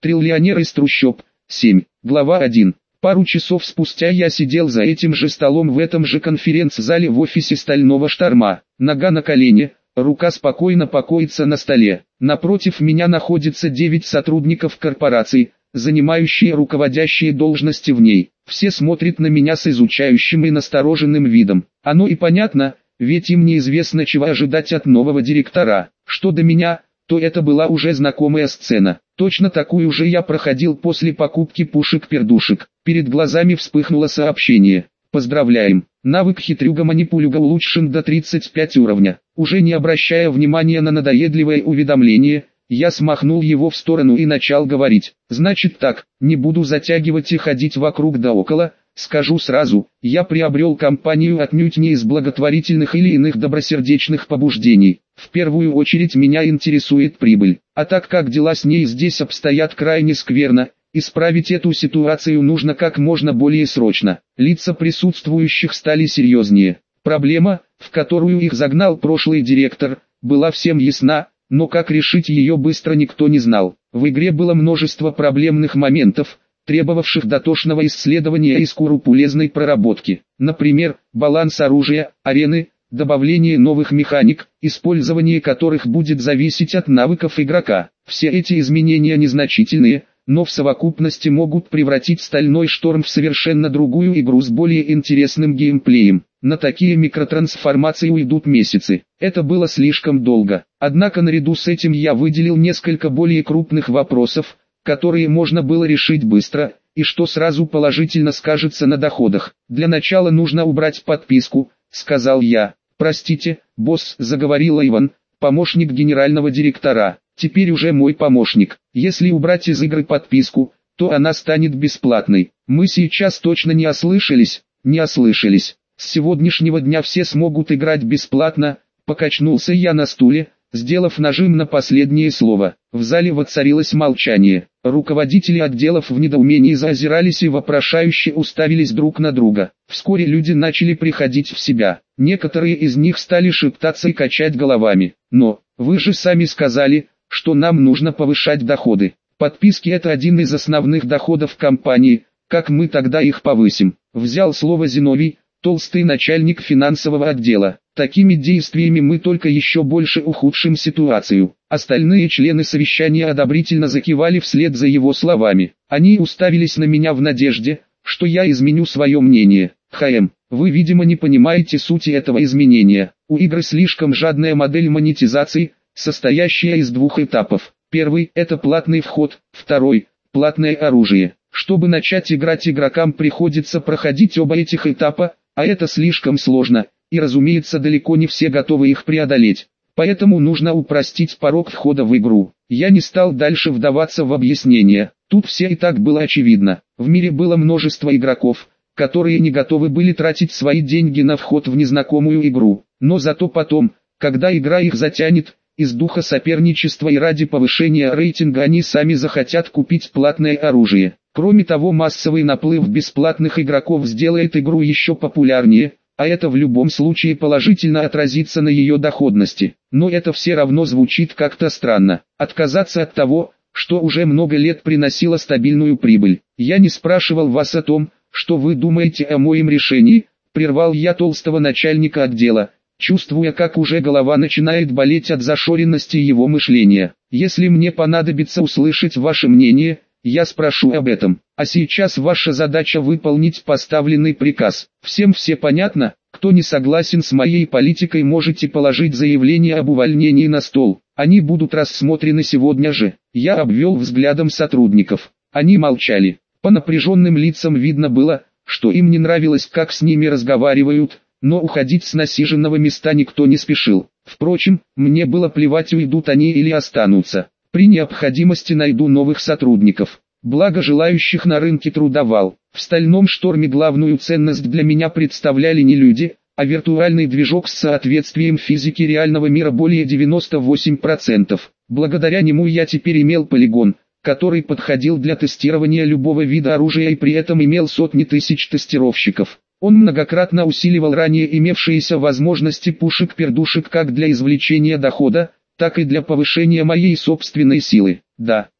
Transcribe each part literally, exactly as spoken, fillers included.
Триллионер из трущоб. семь. Глава один. Пару часов спустя я сидел за этим же столом в этом же конференц-зале в офисе Стального Шторма. Нога на колене, рука спокойно покоится на столе. Напротив меня находится девять сотрудников корпорации, занимающие руководящие должности в ней. Все смотрят на меня с изучающим и настороженным видом. Оно и понятно, ведь им неизвестно, чего ожидать от нового директора. Что до меня, то это была уже знакомая сцена. Точно такую же я проходил после покупки пушек-пердушек. Перед глазами вспыхнуло сообщение. Поздравляем, навык хитрюга-манипулюга улучшен до тридцать пять уровня. Уже не обращая внимания на надоедливое уведомление, я смахнул его в сторону и начал говорить. Значит так, не буду затягивать и ходить вокруг да около. Скажу сразу, я приобрел компанию отнюдь не из благотворительных или иных добросердечных побуждений. В первую очередь меня интересует прибыль. А так как дела с ней здесь обстоят крайне скверно, исправить эту ситуацию нужно как можно более срочно. Лица присутствующих стали серьезнее. Проблема, в которую их загнал прошлый директор, была всем ясна, но как решить ее быстро никто не знал. В игре было множество проблемных моментов, требовавших дотошного исследования и скрупулезной проработки. Например, баланс оружия, арены, добавление новых механик, использование которых будет зависеть от навыков игрока. Все эти изменения незначительные, но в совокупности могут превратить Стальной Шторм в совершенно другую игру с более интересным геймплеем. На такие микротрансформации уйдут месяцы. Это было слишком долго. Однако наряду с этим я выделил несколько более крупных вопросов, которые можно было решить быстро, и что сразу положительно скажется на доходах. Для начала нужно убрать подписку, сказал я. Простите, босс, заговорил Иван, помощник генерального директора. Теперь уже мой помощник. Если убрать из игры подписку, то она станет бесплатной. Мы сейчас точно не ослышались, не ослышались. С сегодняшнего дня все смогут играть бесплатно. Покачнулся я на стуле, сделав нажим на последнее слово. В зале воцарилось молчание. Руководители отделов в недоумении заозирались и вопрошающе уставились друг на друга. Вскоре люди начали приходить в себя. Некоторые из них стали шептаться и качать головами. Но, вы же сами сказали, что нам нужно повышать доходы. Подписки — это один из основных доходов компании, как мы тогда их повысим? Взял слово Зиновий, толстый начальник финансового отдела. Такими действиями мы только еще больше ухудшим ситуацию. Остальные члены совещания одобрительно закивали вслед за его словами. Они уставились на меня в надежде, что я изменю свое мнение. ХМ, вы видимо не понимаете сути этого изменения. У игры слишком жадная модель монетизации, состоящая из двух этапов. Первый – это платный вход, второй – платное оружие. Чтобы начать играть, игрокам приходится проходить оба этих этапа, а это слишком сложно, и разумеется далеко не все готовы их преодолеть. Поэтому нужно упростить порог входа в игру. Я не стал дальше вдаваться в объяснения, тут все и так было очевидно. В мире было множество игроков, которые не готовы были тратить свои деньги на вход в незнакомую игру. Но зато потом, когда игра их затянет, из духа соперничества и ради повышения рейтинга они сами захотят купить платное оружие. Кроме того, массовый наплыв бесплатных игроков сделает игру еще популярнее, а это в любом случае положительно отразится на ее доходности. Но это все равно звучит как-то странно. Отказаться от того, что уже много лет приносило стабильную прибыль. Я не спрашивал вас о том, что вы думаете о моем решении, прервал я толстого начальника отдела, чувствуя, как уже голова начинает болеть от зашоренности его мышления. Если мне понадобится услышать ваше мнение, я спрошу об этом. А сейчас ваша задача выполнить поставленный приказ. Всем все понятно? Кто не согласен с моей политикой, можете положить заявление об увольнении на стол. Они будут рассмотрены сегодня же. Я обвел взглядом сотрудников. Они молчали. По напряженным лицам видно было, что им не нравилось, как с ними разговаривают, но уходить с насиженного места никто не спешил. Впрочем, мне было плевать, уйдут они или останутся. При необходимости найду новых сотрудников. Благо желающих на рынке труда вал. В Стальном Шторме главную ценность для меня представляли не люди, а виртуальный движок с соответствием физики реального мира более девяноста восьми процентов. Благодаря нему я теперь имел полигон, который подходил для тестирования любого вида оружия и при этом имел сотни тысяч тестировщиков. Он многократно усиливал ранее имевшиеся возможности пушек-пердушек как для извлечения дохода, так и для повышения моей собственной силы. Да,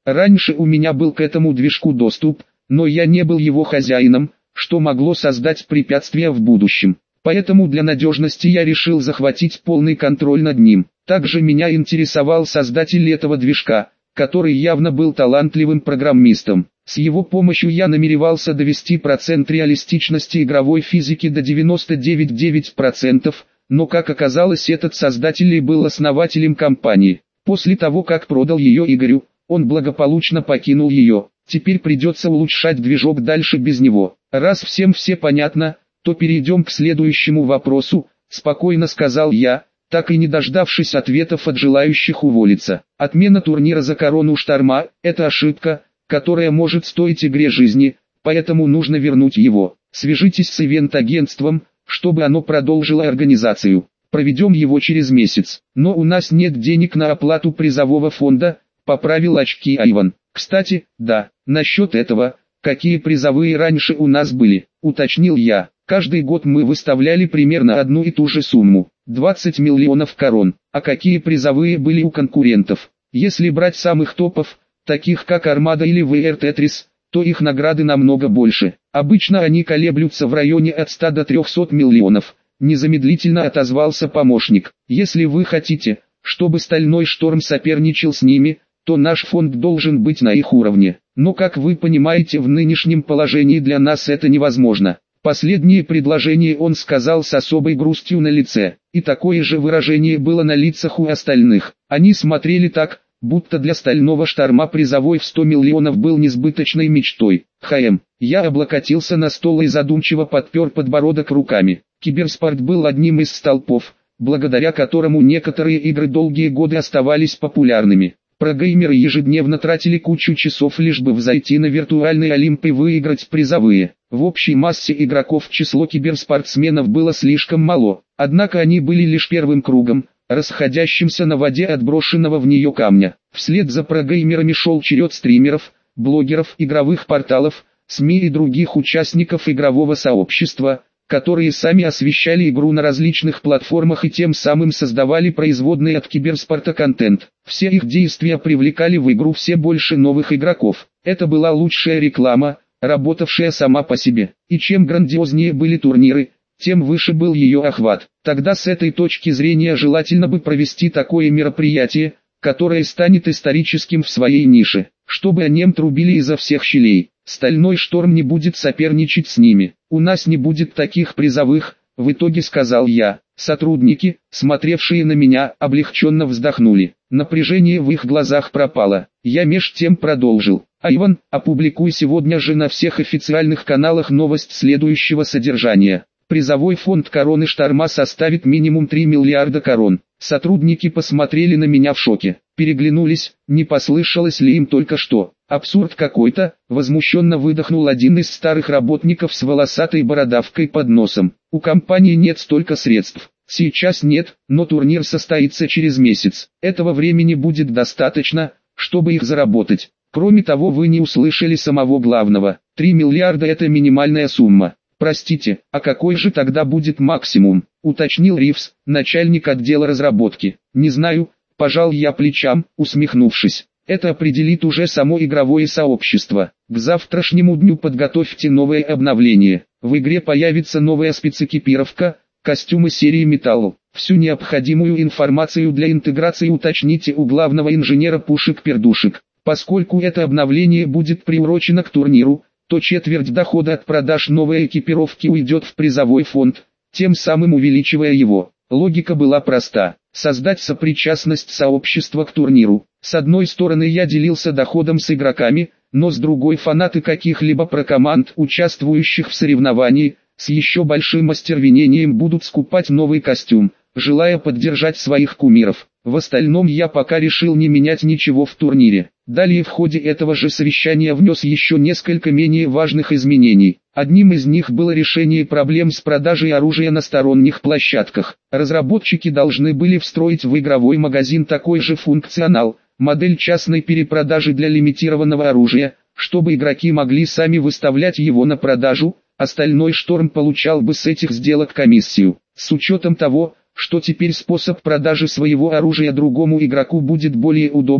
Раньше у меня был к этому движку доступ, но я не был его хозяином, что могло создать препятствия в будущем. Поэтому для надежности я решил захватить полный контроль над ним. Также меня интересовал создатель этого движка, который явно был талантливым программистом. С его помощью я намеревался довести процент реалистичности игровой физики до девяноста девяти целых девяти десятых процента, но как оказалось, этот создатель и был основателем компании. После того как продал ее Игорю, он благополучно покинул ее. Теперь придется улучшать движок дальше без него. Раз всем все понятно, то перейдем к следующему вопросу, спокойно сказал я, так и не дождавшись ответов от желающих уволиться. Отмена турнира за корону Шторма – это ошибка, которая может стоить игре жизни, поэтому нужно вернуть его. Свяжитесь с ивент-агентством, чтобы оно продолжило организацию. Проведем его через месяц. Но у нас нет денег на оплату призового фонда, поправил очки Айван. Кстати, да, насчет этого, какие призовые раньше у нас были, уточнил я. Каждый год мы выставляли примерно одну и ту же сумму – двадцать миллионов корон. А какие призовые были у конкурентов? Если брать самых топов, таких как Армада или ви ар Tetris, то их награды намного больше. Обычно они колеблются в районе от ста до трёхсот миллионов. Незамедлительно отозвался помощник. Если вы хотите, чтобы Стальной Шторм соперничал с ними, то наш фонд должен быть на их уровне. Но как вы понимаете, в нынешнем положении для нас это невозможно. Последнее предложение он сказал с особой грустью на лице, и такое же выражение было на лицах у остальных. Они смотрели так, будто для Стального Шторма призовой в сто миллионов был несбыточной мечтой. Хм, я облокотился на стол и задумчиво подпер подбородок руками. Киберспорт был одним из столпов, благодаря которому некоторые игры долгие годы оставались популярными. Прогеймеры ежедневно тратили кучу часов лишь бы взойти на виртуальный Олимп и выиграть призовые. В общей массе игроков число киберспортсменов было слишком мало, однако они были лишь первым кругом, расходящимся на воде от брошенного в нее камня. Вслед за прогеймерами шел черед стримеров, блогеров, игровых порталов, СМИ и других участников игрового сообщества, которые сами освещали игру на различных платформах и тем самым создавали производный от киберспорта контент. Все их действия привлекали в игру все больше новых игроков. Это была лучшая реклама, работавшая сама по себе. И чем грандиознее были турниры, тем выше был ее охват. Тогда с этой точки зрения желательно бы провести такое мероприятие, которое станет историческим в своей нише, чтобы о нем трубили изо всех щелей. Стальной Шторм не будет соперничать с ними. У нас не будет таких призовых, в итоге сказал я. Сотрудники, смотревшие на меня, облегченно вздохнули. Напряжение в их глазах пропало. Я меж тем продолжил. Айван, опубликуй сегодня же на всех официальных каналах новость следующего содержания. Призовой фонд короны Шторма составит минимум три миллиарда корон. Сотрудники посмотрели на меня в шоке. Переглянулись, не послышалось ли им только что. Абсурд какой-то, возмущенно выдохнул один из старых работников с волосатой бородавкой под носом. У компании нет столько средств. Сейчас нет, но турнир состоится через месяц. Этого времени будет достаточно, чтобы их заработать. Кроме того, вы не услышали самого главного. три миллиарда это минимальная сумма. Простите, а какой же тогда будет максимум? Уточнил Ривз, начальник отдела разработки. Не знаю, пожал я плечам, усмехнувшись. Это определит уже само игровое сообщество. К завтрашнему дню подготовьте новое обновление. В игре появится новая спецэкипировка, костюмы серии Metal. Всю необходимую информацию для интеграции уточните у главного инженера пушек-пердушек. Поскольку это обновление будет приурочено к турниру, то четверть дохода от продаж новой экипировки уйдет в призовой фонд, тем самым увеличивая его. Логика была проста. Создать сопричастность сообщества к турниру. С одной стороны я делился доходом с игроками, но с другой фанаты каких-либо прокоманд, участвующих в соревновании, с еще большим остервенением будут скупать новый костюм, желая поддержать своих кумиров. В остальном я пока решил не менять ничего в турнире. Далее в ходе этого же совещания внес еще несколько менее важных изменений. Одним из них было решение проблем с продажей оружия на сторонних площадках. Разработчики должны были встроить в игровой магазин такой же функционал, модель частной перепродажи для лимитированного оружия, чтобы игроки могли сами выставлять его на продажу, остальной Шторм получал бы с этих сделок комиссию. С учетом того, что теперь способ продажи своего оружия другому игроку будет более удобным,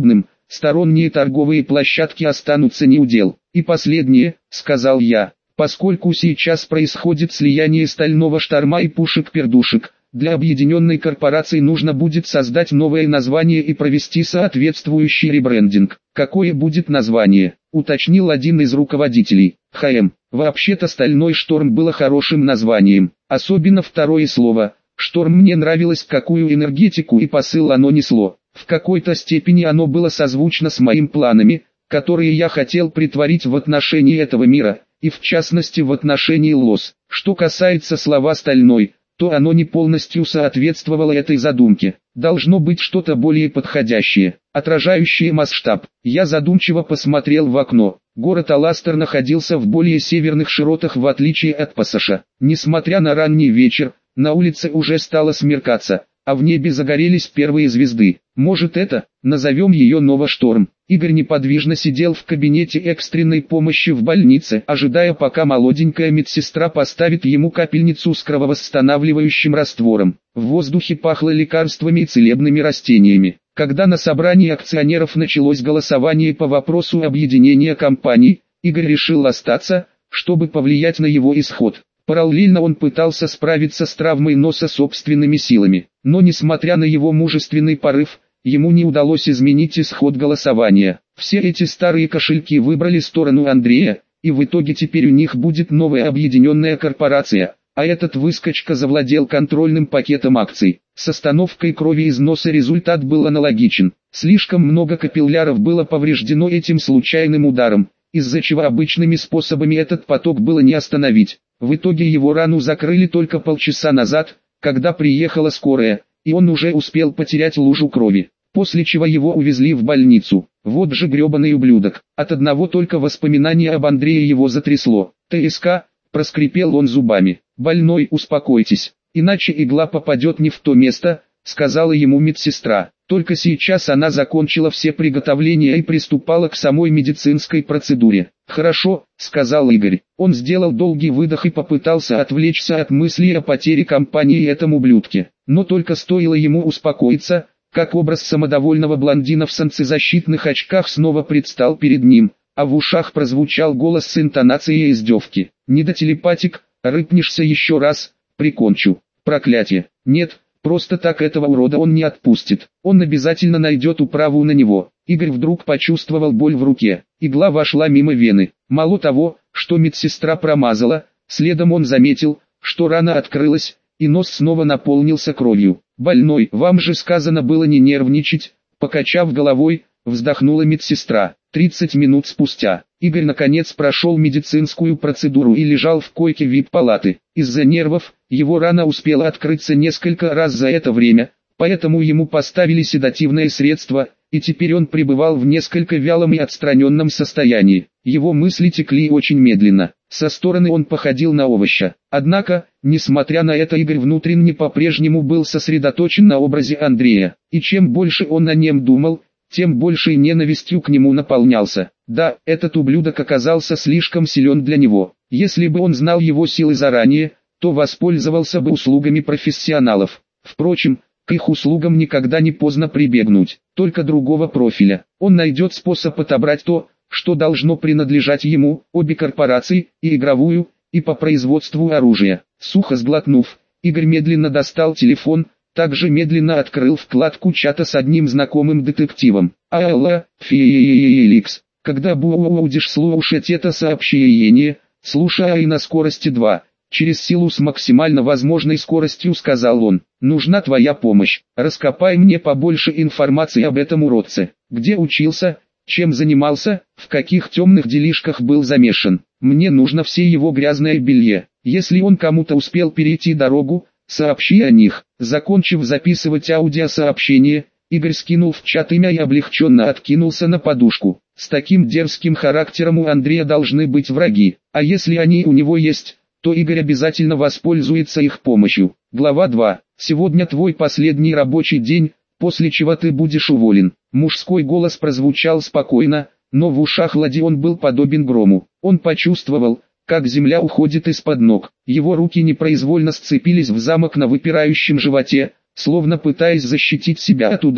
сторонние торговые площадки останутся неудел. И последнее, сказал я, поскольку сейчас происходит слияние стального шторма и пушек-пердушек, для объединенной корпорации нужно будет создать новое название и провести соответствующий ребрендинг. Какое будет название? Уточнил один из руководителей. ХМ. Вообще-то Стальной Шторм было хорошим названием. Особенно второе слово. Шторм мне нравилось, какую энергетику и посыл оно несло. В какой-то степени оно было созвучно с моими планами, которые я хотел притворить в отношении этого мира, и в частности в отношении Лос. Что касается слова «стальной», то оно не полностью соответствовало этой задумке. Должно быть что-то более подходящее, отражающее масштаб. Я задумчиво посмотрел в окно. Город Аластер находился в более северных широтах в отличие от Пассажа. Несмотря на ранний вечер, на улице уже стало смеркаться, а в небе загорелись первые звезды. Может это, назовем ее Новошторм. Игорь неподвижно сидел в кабинете экстренной помощи в больнице, ожидая пока молоденькая медсестра поставит ему капельницу с крововосстанавливающим раствором. В воздухе пахло лекарствами и целебными растениями. Когда на собрании акционеров началось голосование по вопросу объединения компаний, Игорь решил остаться, чтобы повлиять на его исход. Параллельно он пытался справиться с травмой носа собственными силами, но несмотря на его мужественный порыв, ему не удалось изменить исход голосования. Все эти старые кошельки выбрали сторону Андрея, и в итоге теперь у них будет новая объединенная корпорация, а этот выскочка завладел контрольным пакетом акций. С остановкой крови из носа результат был аналогичен. Слишком много капилляров было повреждено этим случайным ударом, из-за чего обычными способами этот поток было не остановить. В итоге его рану закрыли только полчаса назад, когда приехала скорая, и он уже успел потерять лужу крови, после чего его увезли в больницу. Вот же гребаный ублюдок. От одного только воспоминания об Андрее его затрясло. ТСК, проскрипел он зубами. Больной, успокойтесь, иначе игла попадет не в то место, сказала ему медсестра. Только сейчас она закончила все приготовления и приступала к самой медицинской процедуре. «Хорошо», — сказал Игорь. Он сделал долгий выдох и попытался отвлечься от мыслей о потере компании и этом ублюдке. Но только стоило ему успокоиться, как образ самодовольного блондина в солнцезащитных очках снова предстал перед ним, а в ушах прозвучал голос с интонацией издевки. «Недотелепатик, рыпнешься еще раз, прикончу. Проклятие. Нет». Просто так этого урода он не отпустит. Он обязательно найдет управу на него. Игорь вдруг почувствовал боль в руке. Игла вошла мимо вены. Мало того, что медсестра промазала, следом он заметил, что рана открылась, и нос снова наполнился кровью. «Больной, вам же сказано было не нервничать», покачав головой, вздохнула медсестра. тридцать минут спустя, Игорь наконец прошел медицинскую процедуру и лежал в койке вип-палаты. Из-за нервов, его рана успела открыться несколько раз за это время, поэтому ему поставили седативное средство, и теперь он пребывал в несколько вялом и отстраненном состоянии. Его мысли текли очень медленно. Со стороны он походил на овоща. Однако, несмотря на это, Игорь внутренне по-прежнему был сосредоточен на образе Андрея, и чем больше он о нем думал, тем большей ненавистью к нему наполнялся. Да, этот ублюдок оказался слишком силен для него. Если бы он знал его силы заранее, то воспользовался бы услугами профессионалов. Впрочем, к их услугам никогда не поздно прибегнуть, только другого профиля. Он найдет способ отобрать то, что должно принадлежать ему, обе корпорации, и игровую, и по производству оружия. Сухо сглотнув, Игорь медленно достал телефон, также медленно открыл вкладку чата с одним знакомым детективом. Алла, Феликс, когда будешь слушать это сообщение, слушай на скорости два, через силу с максимально возможной скоростью, сказал он. Нужна твоя помощь, раскопай мне побольше информации об этом уродце. Где учился, чем занимался, в каких темных делишках был замешан. Мне нужно все его грязное белье. Если он кому-то успел перейти дорогу, сообщи о них. Закончив записывать аудиосообщение, Игорь скинул в чат имя и облегченно откинулся на подушку. С таким дерзким характером у Андрея должны быть враги, а если они у него есть, то Игорь обязательно воспользуется их помощью. Глава два. Сегодня твой последний рабочий день, после чего ты будешь уволен. Мужской голос прозвучал спокойно, но в ушах Лади он был подобен грому. Он почувствовал, как земля уходит из-под ног. Его руки непроизвольно сцепились в замок на выпирающем животе, словно пытаясь защитить себя от удара.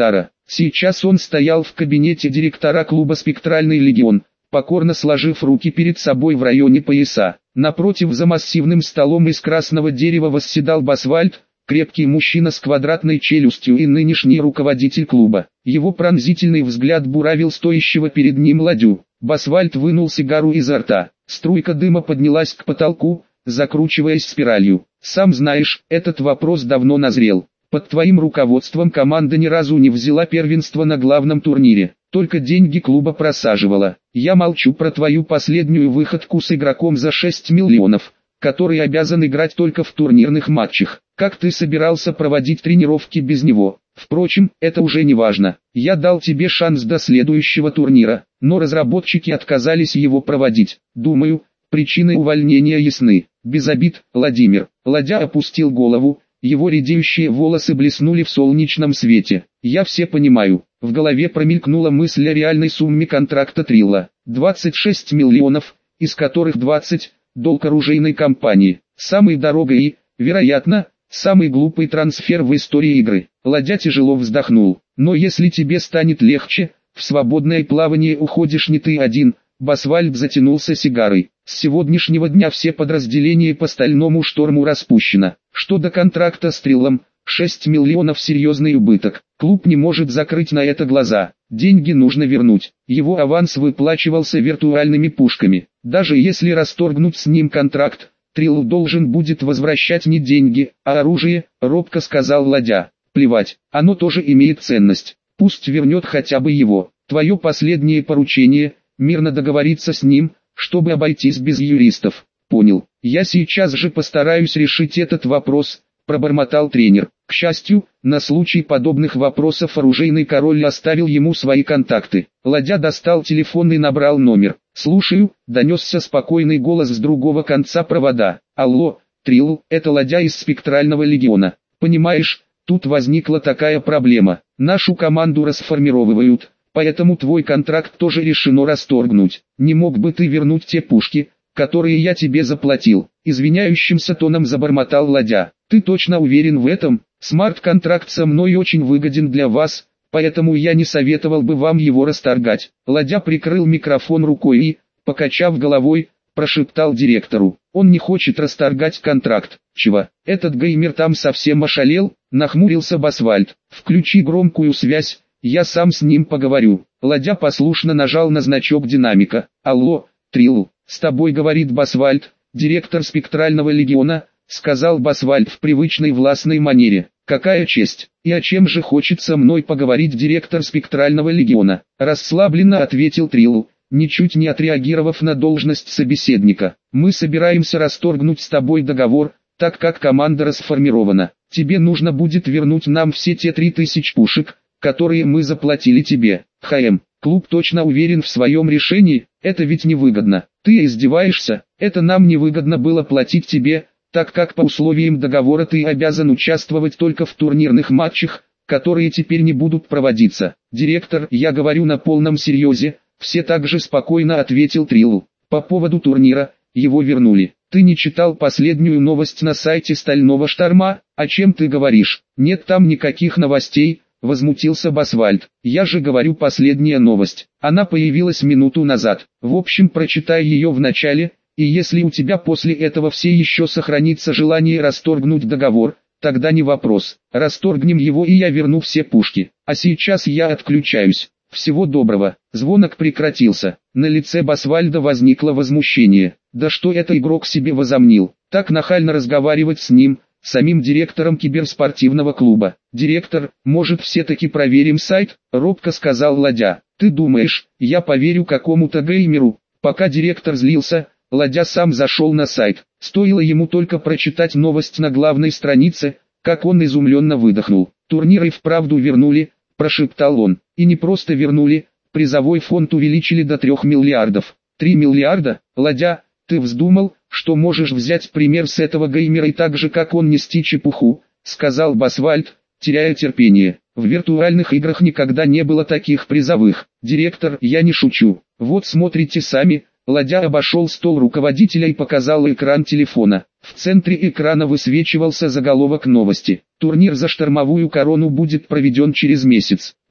Сейчас он стоял в кабинете директора клуба «Спектральный легион», покорно сложив руки перед собой в районе пояса. Напротив, за массивным столом из красного дерева восседал Басвальд, крепкий мужчина с квадратной челюстью и нынешний руководитель клуба. Его пронзительный взгляд буравил стоящего перед ним Ладю. Басвальд вынул сигару изо рта. Струйка дыма поднялась к потолку, закручиваясь спиралью. «Сам знаешь, этот вопрос давно назрел. Под твоим руководством команда ни разу не взяла первенство на главном турнире, только деньги клуба просаживала. Я молчу про твою последнюю выходку с игроком за шесть миллионов, который обязан играть только в турнирных матчах. Как ты собирался проводить тренировки без него? Впрочем, это уже не важно. Я дал тебе шанс до следующего турнира, но разработчики отказались его проводить. Думаю, причины увольнения ясны. Без обид, Владимир». Ладя опустил голову. Его редеющие волосы блеснули в солнечном свете. «Я все понимаю». В голове промелькнула мысль о реальной сумме контракта Трилла. двадцать шесть миллионов, из которых двадцать – долг оружейной компании. Самый дорогой и, вероятно, самый глупый трансфер в истории игры. Ладя тяжело вздохнул. «Но если тебе станет легче, в свободное плавание уходишь не ты один». Басвальд затянулся сигарой. «С сегодняшнего дня все подразделения по стальному шторму распущено. Что до контракта с Триллом, шесть миллионов серьезный убыток. Клуб не может закрыть на это глаза. Деньги нужно вернуть. Его аванс выплачивался виртуальными пушками. Даже если расторгнуть с ним контракт, Трилл должен будет возвращать не деньги, а оружие», — робко сказал Ладя. «Плевать, оно тоже имеет ценность. Пусть вернет хотя бы его. Твое последнее поручение — мирно договориться с ним, чтобы обойтись без юристов». «Понял. Я сейчас же постараюсь решить этот вопрос», — пробормотал тренер. К счастью, на случай подобных вопросов оружейный король оставил ему свои контакты. Ладя достал телефон и набрал номер. «Слушаю», — донесся спокойный голос с другого конца провода. «Алло, Трилл, это Ладя из Спектрального легиона. Понимаешь, тут возникла такая проблема. Нашу команду расформировывают, поэтому твой контракт тоже решено расторгнуть. Не мог бы ты вернуть те пушки, которые я тебе заплатил?» Извиняющимся тоном забормотал Ладя. «Ты точно уверен в этом? Смарт-контракт со мной очень выгоден для вас, поэтому я не советовал бы вам его расторгать». Ладя прикрыл микрофон рукой и, покачав головой, прошептал директору. «Он не хочет расторгать контракт». «Чего? Этот геймер там совсем ошалел?» — нахмурился Басвальд. «Включи громкую связь, я сам с ним поговорю». Ладя послушно нажал на значок динамика. «Алло, Трилл, с тобой говорит Басвальд, директор Спектрального легиона», — сказал Басвальд в привычной властной манере. «Какая честь! И о чем же хочет со мной поговорить директор Спектрального легиона?» Расслабленно ответил Трилл, ничуть не отреагировав на должность собеседника. «Мы собираемся расторгнуть с тобой договор, так как команда расформирована. Тебе нужно будет вернуть нам все те три тысячи пушек, которые мы заплатили тебе. ХМ, клуб точно уверен в своем решении, это ведь невыгодно». «Ты издеваешься? Это нам невыгодно было платить тебе, так как по условиям договора ты обязан участвовать только в турнирных матчах, которые теперь не будут проводиться». «Директор, я говорю на полном серьезе», — все так же спокойно ответил Трилл. «По поводу турнира, его вернули. Ты не читал последнюю новость на сайте Стального Шторма? О чем ты говоришь? Нет там никаких новостей», — возмутился Басвальд. «Я же говорю последняя новость. Она появилась минуту назад. В общем, прочитай ее в начале, и если у тебя после этого все еще сохранится желание расторгнуть договор, тогда не вопрос. Расторгнем его и я верну все пушки. А сейчас я отключаюсь. Всего доброго». Звонок прекратился. На лице Басвальда возникло возмущение. Да что это игрок себе возомнил? Так нахально разговаривать с ним, самим директором киберспортивного клуба. «Директор, может все-таки проверим сайт?» — робко сказал Ладя. «Ты думаешь, я поверю какому-то геймеру?» Пока директор злился, Ладя сам зашел на сайт. Стоило ему только прочитать новость на главной странице, как он изумленно выдохнул. «Турнир и вправду вернули», — прошептал он. «И не просто вернули, призовой фонд увеличили до трех миллиардов». «Три миллиарда? Ладя, ты вздумал, что можешь взять пример с этого геймера и так же как он нести чепуху?» — сказал Басвальд, теряя терпение. «В виртуальных играх никогда не было таких призовых. Директор, я не шучу. Вот смотрите сами». Ладя обошел стол руководителя и показал экран телефона. В центре экрана высвечивался заголовок новости. «Турнир за штормовую корону будет проведен через месяц.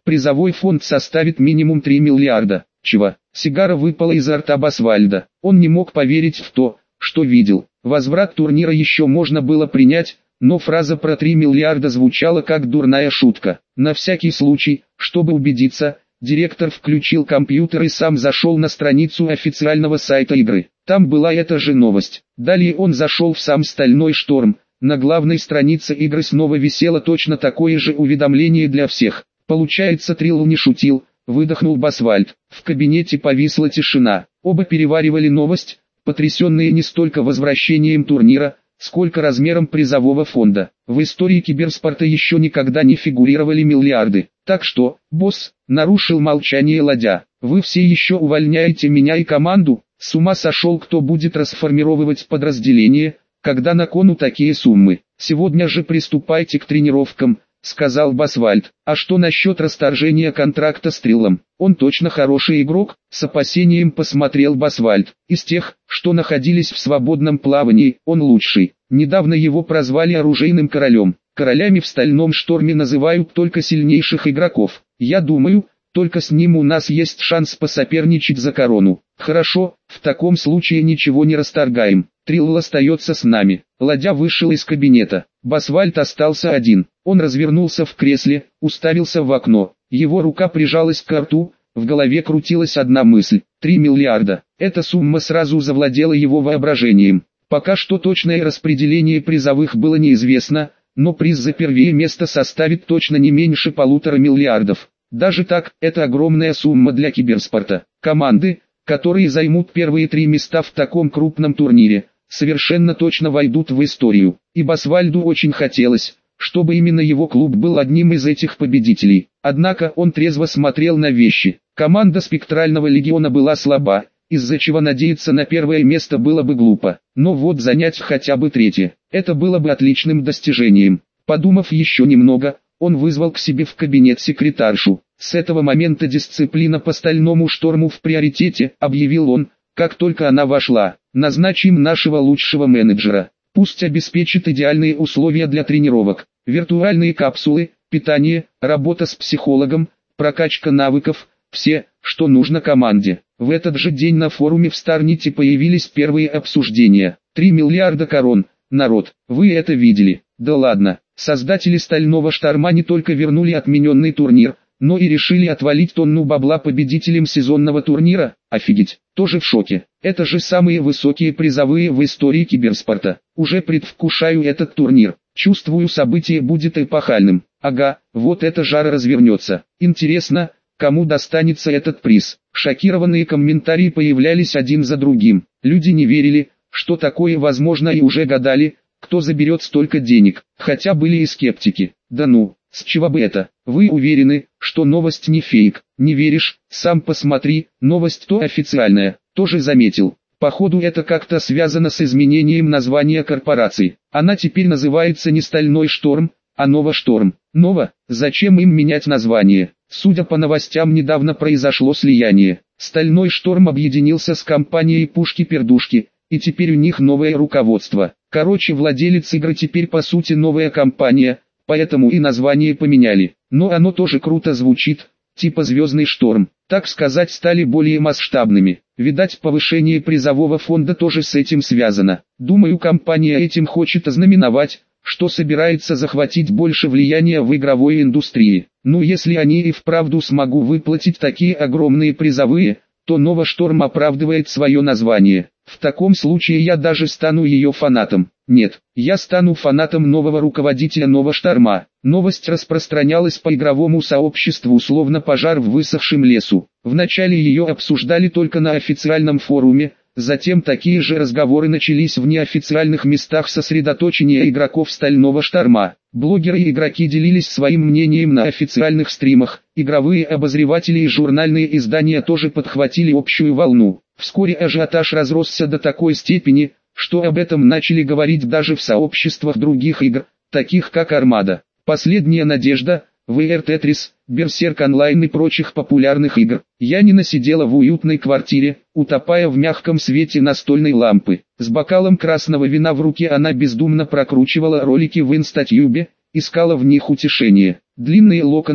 Призовой фонд составит минимум три миллиарда. Чего? Сигара выпала изо рта Басвальда. Он не мог поверить в то, что видел. Возврат турнира еще можно было принять, но фраза про три миллиарда звучала как дурная шутка. На всякий случай, чтобы убедиться, директор включил компьютер и сам зашел на страницу официального сайта игры. Там была эта же новость. Далее он зашел в сам «Стальной шторм». На главной странице игры снова висело точно такое же уведомление для всех. Получается, Трилл не шутил, выдохнул Басвальд. В кабинете повисла тишина. Оба переваривали новость, потрясенные не столько возвращением турнира, сколько размером призового фонда. В истории киберспорта еще никогда не фигурировали миллиарды. Так что, босс, нарушил молчание Ладья, вы все еще увольняете меня и команду? С ума сошел, кто будет расформировывать подразделение, когда на кону такие суммы. Сегодня же приступайте к тренировкам, сказал Басвальд. А что насчет расторжения контракта с Триллом? Он точно хороший игрок, с опасением посмотрел Басвальд. Из тех, что находились в свободном плавании, он лучший. Недавно его прозвали оружейным королем. Королями в «Стальном шторме» называют только сильнейших игроков. Я думаю, только с ним у нас есть шанс посоперничать за корону. Хорошо, в таком случае ничего не расторгаем. Трилл остается с нами. Ладья вышел из кабинета. Басвальд остался один. Он развернулся в кресле, уставился в окно. Его рука прижалась к рту, в голове крутилась одна мысль. Три миллиарда. Эта сумма сразу завладела его воображением. Пока что точное распределение призовых было неизвестно, но приз за первое место составит точно не меньше полутора миллиардов. Даже так, это огромная сумма для киберспорта. Команды, которые займут первые три места в таком крупном турнире, совершенно точно войдут в историю. И Басвальду очень хотелось, чтобы именно его клуб был одним из этих победителей. Однако он трезво смотрел на вещи. Команда Спектрального Легиона была слаба, из-за чего надеяться на первое место было бы глупо. Но вот занять хотя бы третье, это было бы отличным достижением. Подумав еще немного, он вызвал к себе в кабинет секретаршу. С этого момента дисциплина по «Стальному шторму» в приоритете, объявил он, как только она вошла. Назначим нашего лучшего менеджера. Пусть обеспечит идеальные условия для тренировок. Виртуальные капсулы, питание, работа с психологом, прокачка навыков, все, что нужно команде. В этот же день на форуме в Старните появились первые обсуждения. Три миллиарда корон. Народ, вы это видели? Да ладно. Создатели «Стального шторма» не только вернули отмененный турнир, но и решили отвалить тонну бабла победителям сезонного турнира. Офигеть, тоже в шоке. Это же самые высокие призовые в истории киберспорта. Уже предвкушаю этот турнир. Чувствую, событие будет эпохальным. Ага, вот это жара развернется. Интересно, кому достанется этот приз? Шокированные комментарии появлялись один за другим. Люди не верили, что такое возможно, и уже гадали, кто заберет столько денег. Хотя были и скептики. Да ну, с чего бы это? Вы уверены, что новость не фейк? Не веришь? Сам посмотри, новость-то официальная. Тоже заметил. Походу это как-то связано с изменением названия корпорации. Она теперь называется не «Стальной шторм», а «Нова Шторм». Нова? Зачем им менять название? Судя по новостям, недавно произошло слияние. «Стальной шторм» объединился с компанией «Пушки-пердушки», и теперь у них новое руководство. Короче, владелец игры теперь по сути новая компания, поэтому и название поменяли. Но оно тоже круто звучит, типа «Звездный шторм». Так сказать, стали более масштабными. Видать, повышение призового фонда тоже с этим связано. Думаю, компания этим хочет ознаменовать, что собирается захватить больше влияния в игровой индустрии. Ну, если они и вправду смогут выплатить такие огромные призовые, то «Нова Шторм» оправдывает свое название. В таком случае я даже стану ее фанатом. Нет, я стану фанатом нового руководителя «Нова Шторма». Новость распространялась по игровому сообществу словно пожар в высохшем лесу. Вначале ее обсуждали только на официальном форуме, затем такие же разговоры начались в неофициальных местах сосредоточения игроков «Стального шторма». Блогеры и игроки делились своим мнением на официальных стримах, игровые обозреватели и журнальные издания тоже подхватили общую волну. Вскоре ажиотаж разросся до такой степени, что об этом начали говорить даже в сообществах других игр, таких как Армада, Последняя надежда, ви ар Tetris, Berserk Online и прочих популярных игр. Янина сидела в уютной квартире, утопая в мягком свете настольной лампы. С бокалом красного вина в руке она бездумно прокручивала ролики в Инстатьюбе, искала в них утешение. Длинные локоны,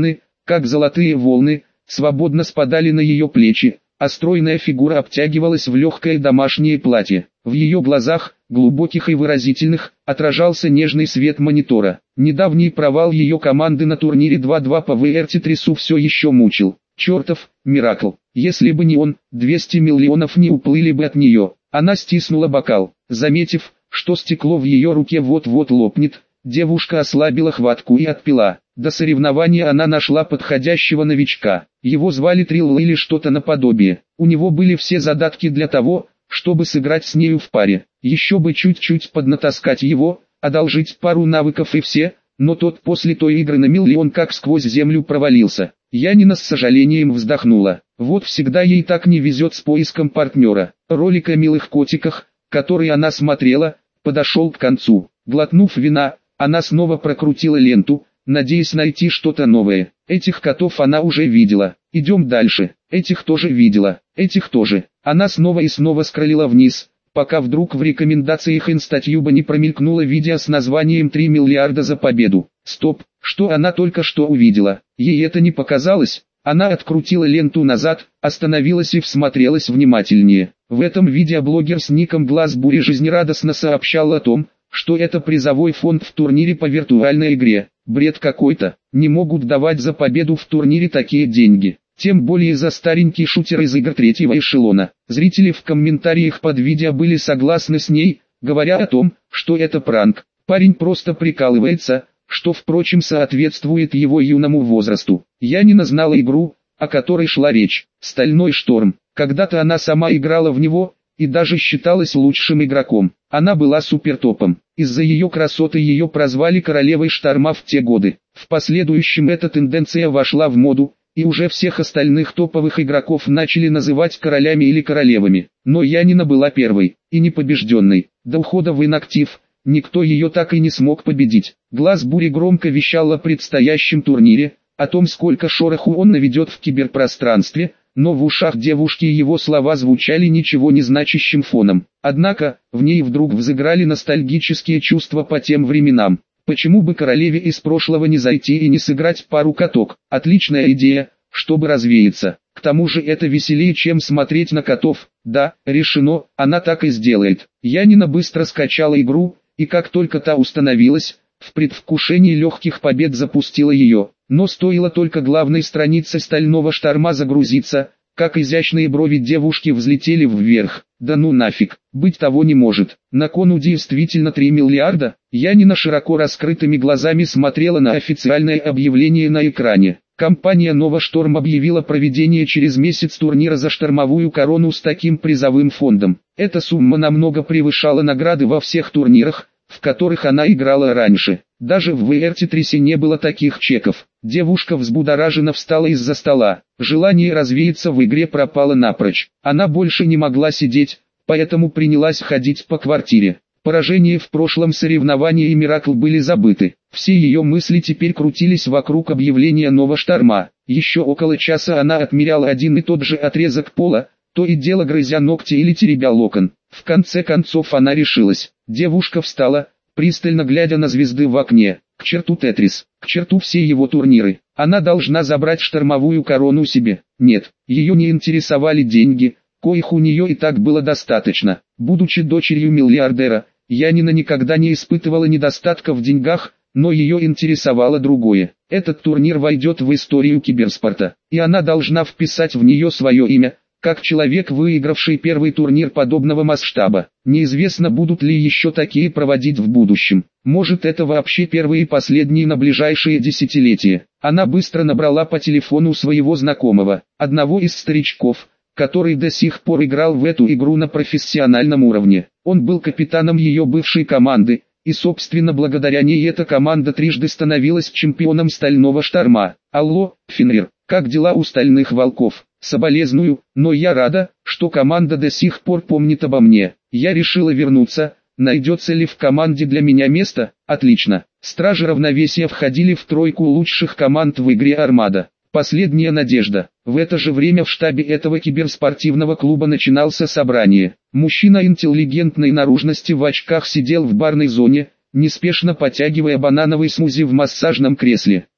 как золотые волны, свободно спадали на ее плечи, а стройная фигура обтягивалась в легкое домашнее платье. В ее глазах, глубоких и выразительных, отражался нежный свет монитора. Недавний провал ее команды на турнире два-два по вэ эр тэ Трису все еще мучил. Чертов, Миракл. Если бы не он, двести миллионов не уплыли бы от нее. Она стиснула бокал. Заметив, что стекло в ее руке вот-вот лопнет, девушка ослабила хватку и отпила. До соревнования она нашла подходящего новичка. Его звали Трилл или что-то наподобие. У него были все задатки для того, чтобы сыграть с нею в паре. Еще бы чуть-чуть поднатаскать его, одолжить пару навыков и все, но тот после той игры на миллион как сквозь землю провалился. Янина с сожалением вздохнула. Вот всегда ей так не везет с поиском партнера. Ролик о милых котиках, который она смотрела, подошел к концу. Глотнув вина, она снова прокрутила ленту, надеясь найти что-то новое. Этих котов она уже видела. Идем дальше. Этих тоже видела. Этих тоже. Она снова и снова скроллила вниз, пока вдруг в рекомендациях Инстатьюба не промелькнуло видео с названием «три миллиарда за победу». Стоп, что она только что увидела? Ей это не показалось? Она открутила ленту назад, остановилась и всмотрелась внимательнее. В этом видео блогер с ником Глазбури жизнерадостно сообщал о том, что это призовой фонд в турнире по виртуальной игре. Бред какой-то, не могут давать за победу в турнире такие деньги. Тем более за старенький шутер из игр третьего эшелона. Зрители в комментариях под видео были согласны с ней, говоря о том, что это пранк. Парень просто прикалывается, что впрочем соответствует его юному возрасту. Янина знала игру, о которой шла речь. «Стальной шторм». Когда-то она сама играла в него, и даже считалась лучшим игроком. Она была супертопом. Из-за ее красоты ее прозвали королевой шторма в те годы. В последующем эта тенденция вошла в моду, и уже всех остальных топовых игроков начали называть королями или королевами. Но Янина была первой, и непобежденной. До ухода в инактив, никто ее так и не смог победить. Глазбури громко вещал о предстоящем турнире, о том, сколько шороху он наведет в киберпространстве, но в ушах девушки его слова звучали ничего не значащим фоном. Однако, в ней вдруг взыграли ностальгические чувства по тем временам. Почему бы королеве из прошлого не зайти и не сыграть пару каток? Отличная идея, чтобы развеяться. К тому же это веселее, чем смотреть на котов. Да, решено, она так и сделает. Янина быстро скачала игру, и как только та установилась, в предвкушении легких побед запустила ее. Но стоило только главной странице «Стального шторма» загрузиться, как изящные брови девушки взлетели вверх. Да ну нафиг, быть того не может. На кону действительно три миллиарда? Янина широко раскрытыми глазами смотрела на официальное объявление на экране. Компания «Нова Шторм» объявила проведение через месяц турнира за штормовую корону с таким призовым фондом. Эта сумма намного превышала награды во всех турнирах, в которых она играла раньше. Даже в вэ эр тэ Трисе не было таких чеков. Девушка взбудораженно встала из-за стола. Желание развеяться в игре пропало напрочь. Она больше не могла сидеть, поэтому принялась ходить по квартире. Поражения в прошлом соревновании и Миракл были забыты. Все ее мысли теперь крутились вокруг объявления «Нова Шторма». Еще около часа она отмеряла один и тот же отрезок пола, то и дело грызя ногти или теребя локон. В конце концов она решилась. Девушка встала, пристально глядя на звезды в окне. К черту Тетрис, к черту все его турниры. Она должна забрать штормовую корону себе. Нет, ее не интересовали деньги, коих у нее и так было достаточно. Будучи дочерью миллиардера, Янина никогда не испытывала недостатка в деньгах, но ее интересовало другое. Этот турнир войдет в историю киберспорта, и она должна вписать в нее свое имя, как человек, выигравший первый турнир подобного масштаба. Неизвестно, будут ли еще такие проводить в будущем. Может, это вообще первые и последние на ближайшие десятилетия. Она быстро набрала по телефону своего знакомого, одного из старичков, который до сих пор играл в эту игру на профессиональном уровне. Он был капитаном ее бывшей команды, и собственно благодаря ней эта команда трижды становилась чемпионом Стального Шторма. Алло, Фенрир, как дела у Стальных Волков? Соболезную, но я рада, что команда до сих пор помнит обо мне. Я решила вернуться, найдется ли в команде для меня место? Отлично. Стражи Равновесия входили в тройку лучших команд в игре Армада. Последняя надежда. В это же время в штабе этого киберспортивного клуба начинался собрание. Мужчина интеллигентной наружности в очках сидел в барной зоне, неспешно потягивая банановый смузи в массажном кресле.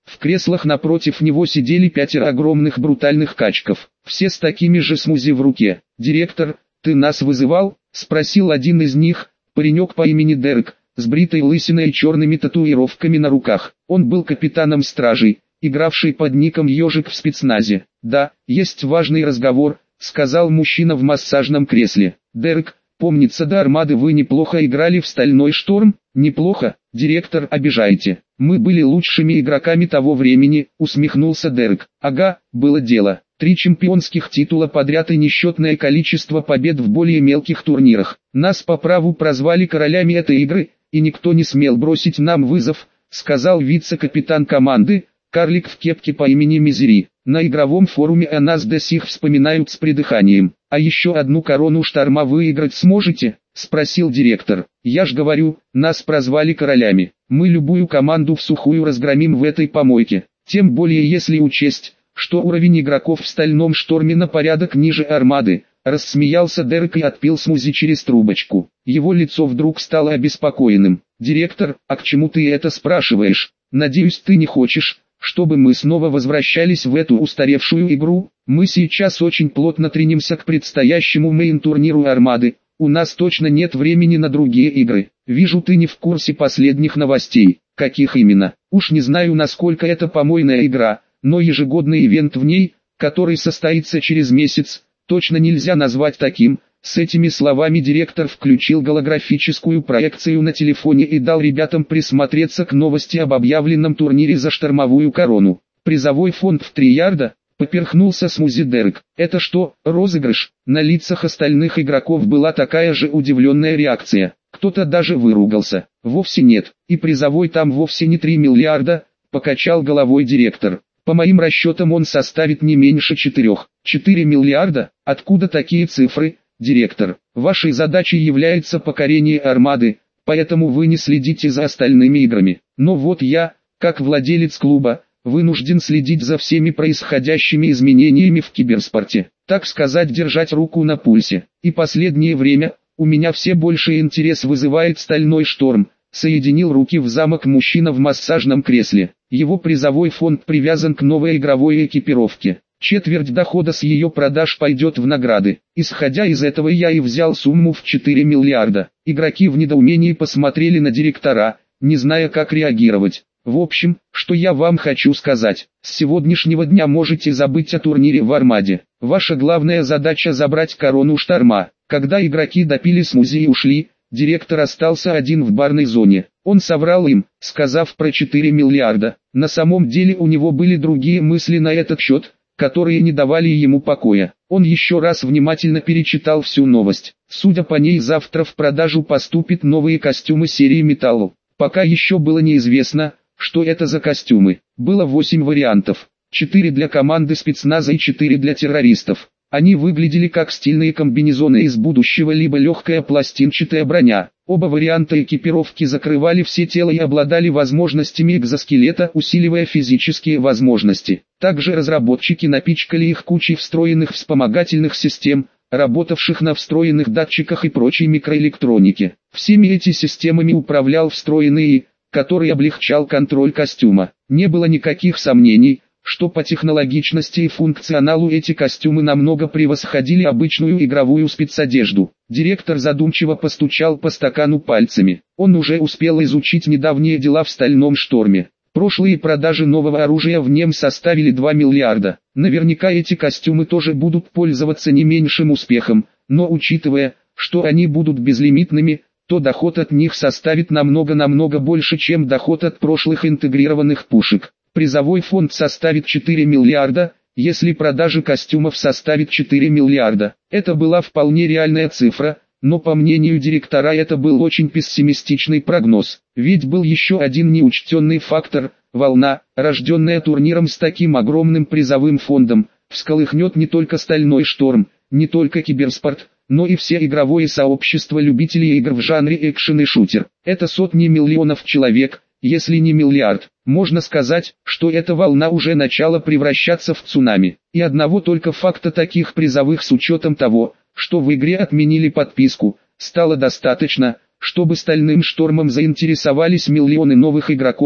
В креслах напротив него сидели пятеро огромных брутальных качков, все с такими же смузи в руке. «Директор, ты нас вызывал?» — спросил один из них, паренек по имени Дерек, с бритой лысиной и черными татуировками на руках. Он был капитаном стражей, игравший под ником «Ежик» в спецназе. «Да, есть важный разговор», — сказал мужчина в массажном кресле. «Дерек, помнится, до Армады вы неплохо играли в «Стальной шторм»?» «Неплохо, директор, обижаете. Мы были лучшими игроками того времени», — усмехнулся Дерек. «Ага, было дело. Три чемпионских титула подряд и несчетное количество побед в более мелких турнирах. Нас по праву прозвали королями этой игры, и никто не смел бросить нам вызов», — сказал вице-капитан команды, карлик в кепке по имени Мизери. «На игровом форуме о нас до сих вспоминают с придыханием. А еще одну корону шторма выиграть сможете?» — спросил директор. «Я ж говорю, нас прозвали королями. Мы любую команду в сухую разгромим в этой помойке. Тем более если учесть, что уровень игроков в «Стальном шторме» на порядок ниже Армады», — рассмеялся Дерек и отпил смузи через трубочку. Его лицо вдруг стало обеспокоенным. «Директор, а к чему ты это спрашиваешь? Надеюсь, ты не хочешь, чтобы мы снова возвращались в эту устаревшую игру? Мы сейчас очень плотно тренимся к предстоящему мейн-турниру Армады. У нас точно нет времени на другие игры. Вижу, ты не в курсе последних новостей». «Каких именно?» «Уж не знаю, насколько это помойная игра, но ежегодный ивент в ней, который состоится через месяц, точно нельзя назвать таким». С этими словами директор включил голографическую проекцию на телефоне и дал ребятам присмотреться к новости об объявленном турнире за штормовую корону. «Призовой фонд в три ярда?» — поперхнулся смузи Дерек. «Это что, розыгрыш?» На лицах остальных игроков была такая же удивленная реакция. Кто-то даже выругался. «Вовсе нет, и призовой там вовсе не три миллиарда», — покачал головой директор. «По моим расчетам он составит не меньше четырех. четыре миллиарда? Откуда такие цифры?» «Директор, вашей задачей является покорение Армады, поэтому вы не следите за остальными играми. Но вот я, как владелец клуба, вынужден следить за всеми происходящими изменениями в киберспорте, так сказать, держать руку на пульсе. И последнее время, у меня все больше интерес вызывает «Стальной шторм», — соединил руки в замок мужчина в массажном кресле. Его призовой фонд привязан к новой игровой экипировке. Четверть дохода с ее продаж пойдет в награды. Исходя из этого я и взял сумму в четыре миллиарда. Игроки в недоумении посмотрели на директора, не зная, как реагировать. В общем, что я вам хочу сказать. С сегодняшнего дня можете забыть о турнире в Армаде. Ваша главная задача забрать корону шторма. Когда игроки допили смузи и ушли, директор остался один в барной зоне. Он соврал им, сказав про четыре миллиарда. На самом деле у него были другие мысли на этот счет, которые не давали ему покоя. Он еще раз внимательно перечитал всю новость. Судя по ней, завтра в продажу поступят новые костюмы серии Metal. Пока еще было неизвестно, что это за костюмы. Было восемь вариантов. четыре для команды спецназа и четыре для террористов. Они выглядели как стильные комбинезоны из будущего либо легкая пластинчатая броня. Оба варианта экипировки закрывали все тело и обладали возможностями экзоскелета, усиливая физические возможности. Также разработчики напичкали их кучей встроенных вспомогательных систем, работавших на встроенных датчиках и прочей микроэлектронике. Всеми эти системами управлял встроенный и, который облегчал контроль костюма. Не было никаких сомнений, что по технологичности и функционалу эти костюмы намного превосходили обычную игровую спецодежду. Директор задумчиво постучал по стакану пальцами. Он уже успел изучить недавние дела в «Стальном шторме». Прошлые продажи нового оружия в нем составили два миллиарда. Наверняка эти костюмы тоже будут пользоваться не меньшим успехом, но учитывая, что они будут безлимитными, то доход от них составит намного-намного больше, чем доход от прошлых интегрированных пушек. Призовой фонд составит четыре миллиарда, если продажи костюмов составит четыре миллиарда. Это была вполне реальная цифра, но по мнению директора это был очень пессимистичный прогноз. Ведь был еще один неучтенный фактор – волна, рожденная турниром с таким огромным призовым фондом, всколыхнет не только «Стальной шторм», не только киберспорт, но и все игровое сообщество любителей игр в жанре экшен и шутер. Это сотни миллионов человек, если не миллиард. Можно сказать, что эта волна уже начала превращаться в цунами. И одного только факта таких призовых с учетом того, что в игре отменили подписку, стало достаточно, чтобы «Стальным штормом» заинтересовались миллионы новых игроков,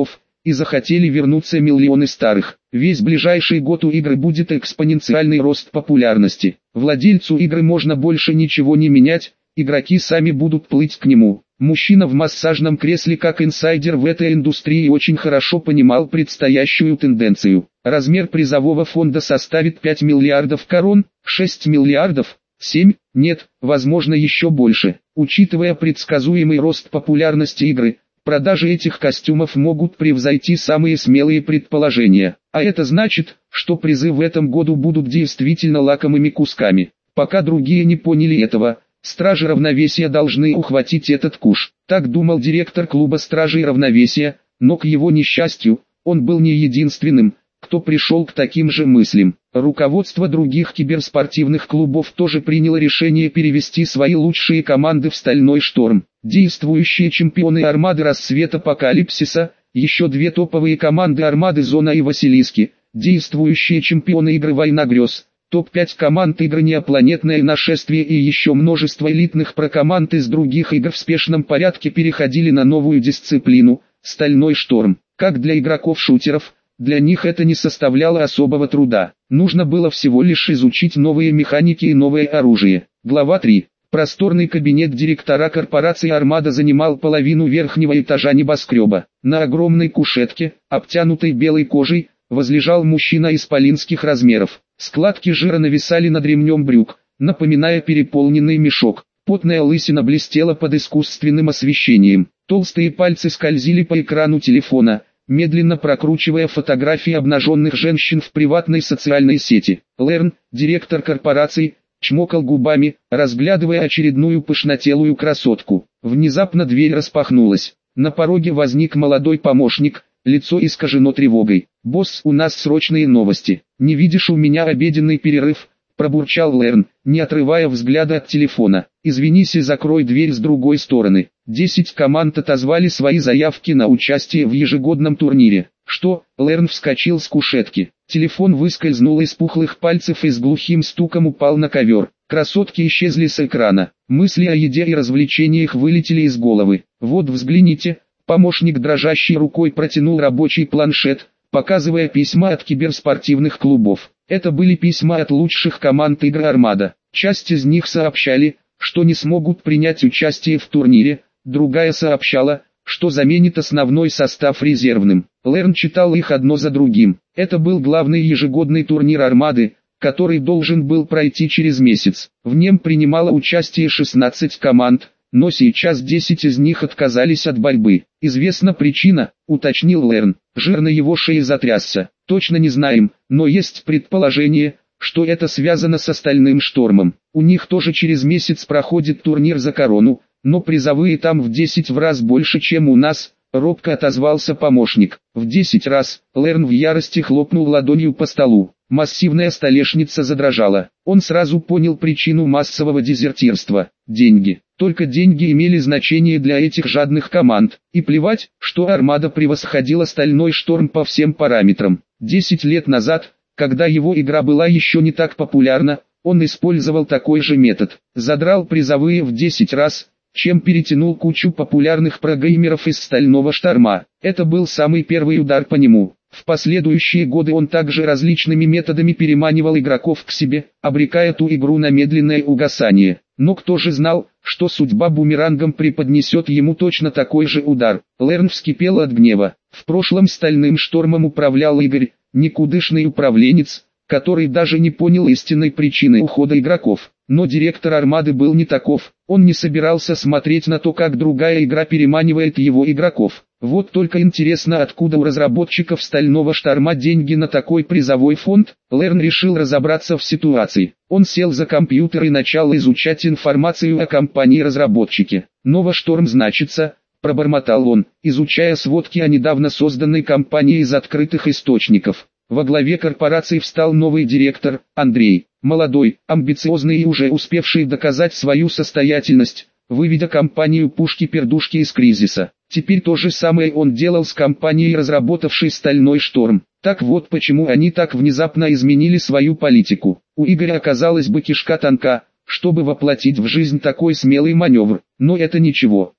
и захотели вернуться миллионы старых. Весь ближайший год у игры будет экспоненциальный рост популярности. Владельцу игры можно больше ничего не менять, игроки сами будут плыть к нему. Мужчина в массажном кресле как инсайдер в этой индустрии очень хорошо понимал предстоящую тенденцию. Размер призового фонда составит пять миллиардов корон, шесть миллиардов, семь, нет, возможно еще больше. Учитывая предсказуемый рост популярности игры, продажи этих костюмов могут превзойти самые смелые предположения. А это значит, что призы в этом году будут действительно лакомыми кусками. Пока другие не поняли этого, Стражи Равновесия должны ухватить этот куш. Так думал директор клуба Стражей Равновесия, но к его несчастью, он был не единственным, кто пришел к таким же мыслям. Руководство других киберспортивных клубов тоже приняло решение перевести свои лучшие команды в Стальной Шторм. Действующие чемпионы Армады Рассвет Апокалипсиса, еще две топовые команды Армады Зона и Василиски, действующие чемпионы игры Война Грез, топ пять команд игры Неопланетное Нашествие и еще множество элитных прокоманд из других игр в спешном порядке переходили на новую дисциплину – Стальной Шторм. Как для игроков-шутеров, для них это не составляло особого труда. Нужно было всего лишь изучить новые механики и новое оружие. Глава три. Просторный кабинет директора корпорации «Армада» занимал половину верхнего этажа небоскреба. На огромной кушетке, обтянутой белой кожей, возлежал мужчина исполинских размеров. Складки жира нависали над ремнем брюк, напоминая переполненный мешок. Потная лысина блестела под искусственным освещением. Толстые пальцы скользили по экрану телефона, медленно прокручивая фотографии обнаженных женщин в приватной социальной сети. Лерн, директор корпорации, чмокал губами, разглядывая очередную пышнотелую красотку. Внезапно дверь распахнулась. На пороге возник молодой помощник, лицо искажено тревогой. «Босс, у нас срочные новости. Не видишь, у меня обеденный перерыв?» – пробурчал Лерн, не отрывая взгляда от телефона. «Извинись и закрой дверь с другой стороны». Десять команд отозвали свои заявки на участие в ежегодном турнире. «Что?» – Лерн вскочил с кушетки. Телефон выскользнул из пухлых пальцев и с глухим стуком упал на ковер. Красотки исчезли с экрана. Мысли о еде и развлечениях вылетели из головы. «Вот взгляните». Помощник дрожащей рукой протянул рабочий планшет, показывая письма от киберспортивных клубов. Это были письма от лучших команд игры «Армада». Часть из них сообщали, что не смогут принять участие в турнире, другая сообщала, что заменит основной состав резервным. Лерн читал их одно за другим. Это был главный ежегодный турнир «Армады», который должен был пройти через месяц. В нем принимало участие шестнадцать команд, но сейчас десять из них отказались от борьбы. «Известна причина», — уточнил Лерн. Жир на его шее затрясся. «Точно не знаем, но есть предположение, что это связано с Стальным Штормом. У них тоже через месяц проходит турнир за корону, но призовые там в десять раз больше, чем у нас», — робко отозвался помощник. «В десять раз», — Лерн в ярости хлопнул ладонью по столу. Массивная столешница задрожала. Он сразу понял причину массового дезертирства. Деньги. Только деньги имели значение для этих жадных команд. И плевать, что Армада превосходила Стальной Шторм по всем параметрам. Десять лет назад, когда его игра была еще не так популярна, он использовал такой же метод. Задрал призовые в десять раз, чем перетянул кучу популярных прогеймеров из Стального Шторма. Это был самый первый удар по нему. В последующие годы он также различными методами переманивал игроков к себе, обрекая ту игру на медленное угасание. Но кто же знал, что судьба бумерангом преподнесет ему точно такой же удар? Лерн вскипел от гнева. В прошлом Стальным Штормом управлял Игорь, никудышный управленец, который даже не понял истинной причины ухода игроков. Но директор Армады был не таков, он не собирался смотреть на то, как другая игра переманивает его игроков. Вот только интересно, откуда у разработчиков Стального Шторма деньги на такой призовой фонд. Лерн решил разобраться в ситуации. Он сел за компьютер и начал изучать информацию о компании-разработчике. «Нова Шторм значится», — пробормотал он, изучая сводки о недавно созданной компании из открытых источников. Во главе корпорации встал новый директор, Андрей, молодой, амбициозный и уже успевший доказать свою состоятельность, выведя компанию пушки-пердушки из кризиса. Теперь то же самое он делал с компанией, разработавшей Стальной Шторм. Так вот почему они так внезапно изменили свою политику. У Игоря оказалась бы кишка тонка, чтобы воплотить в жизнь такой смелый маневр. Но это ничего.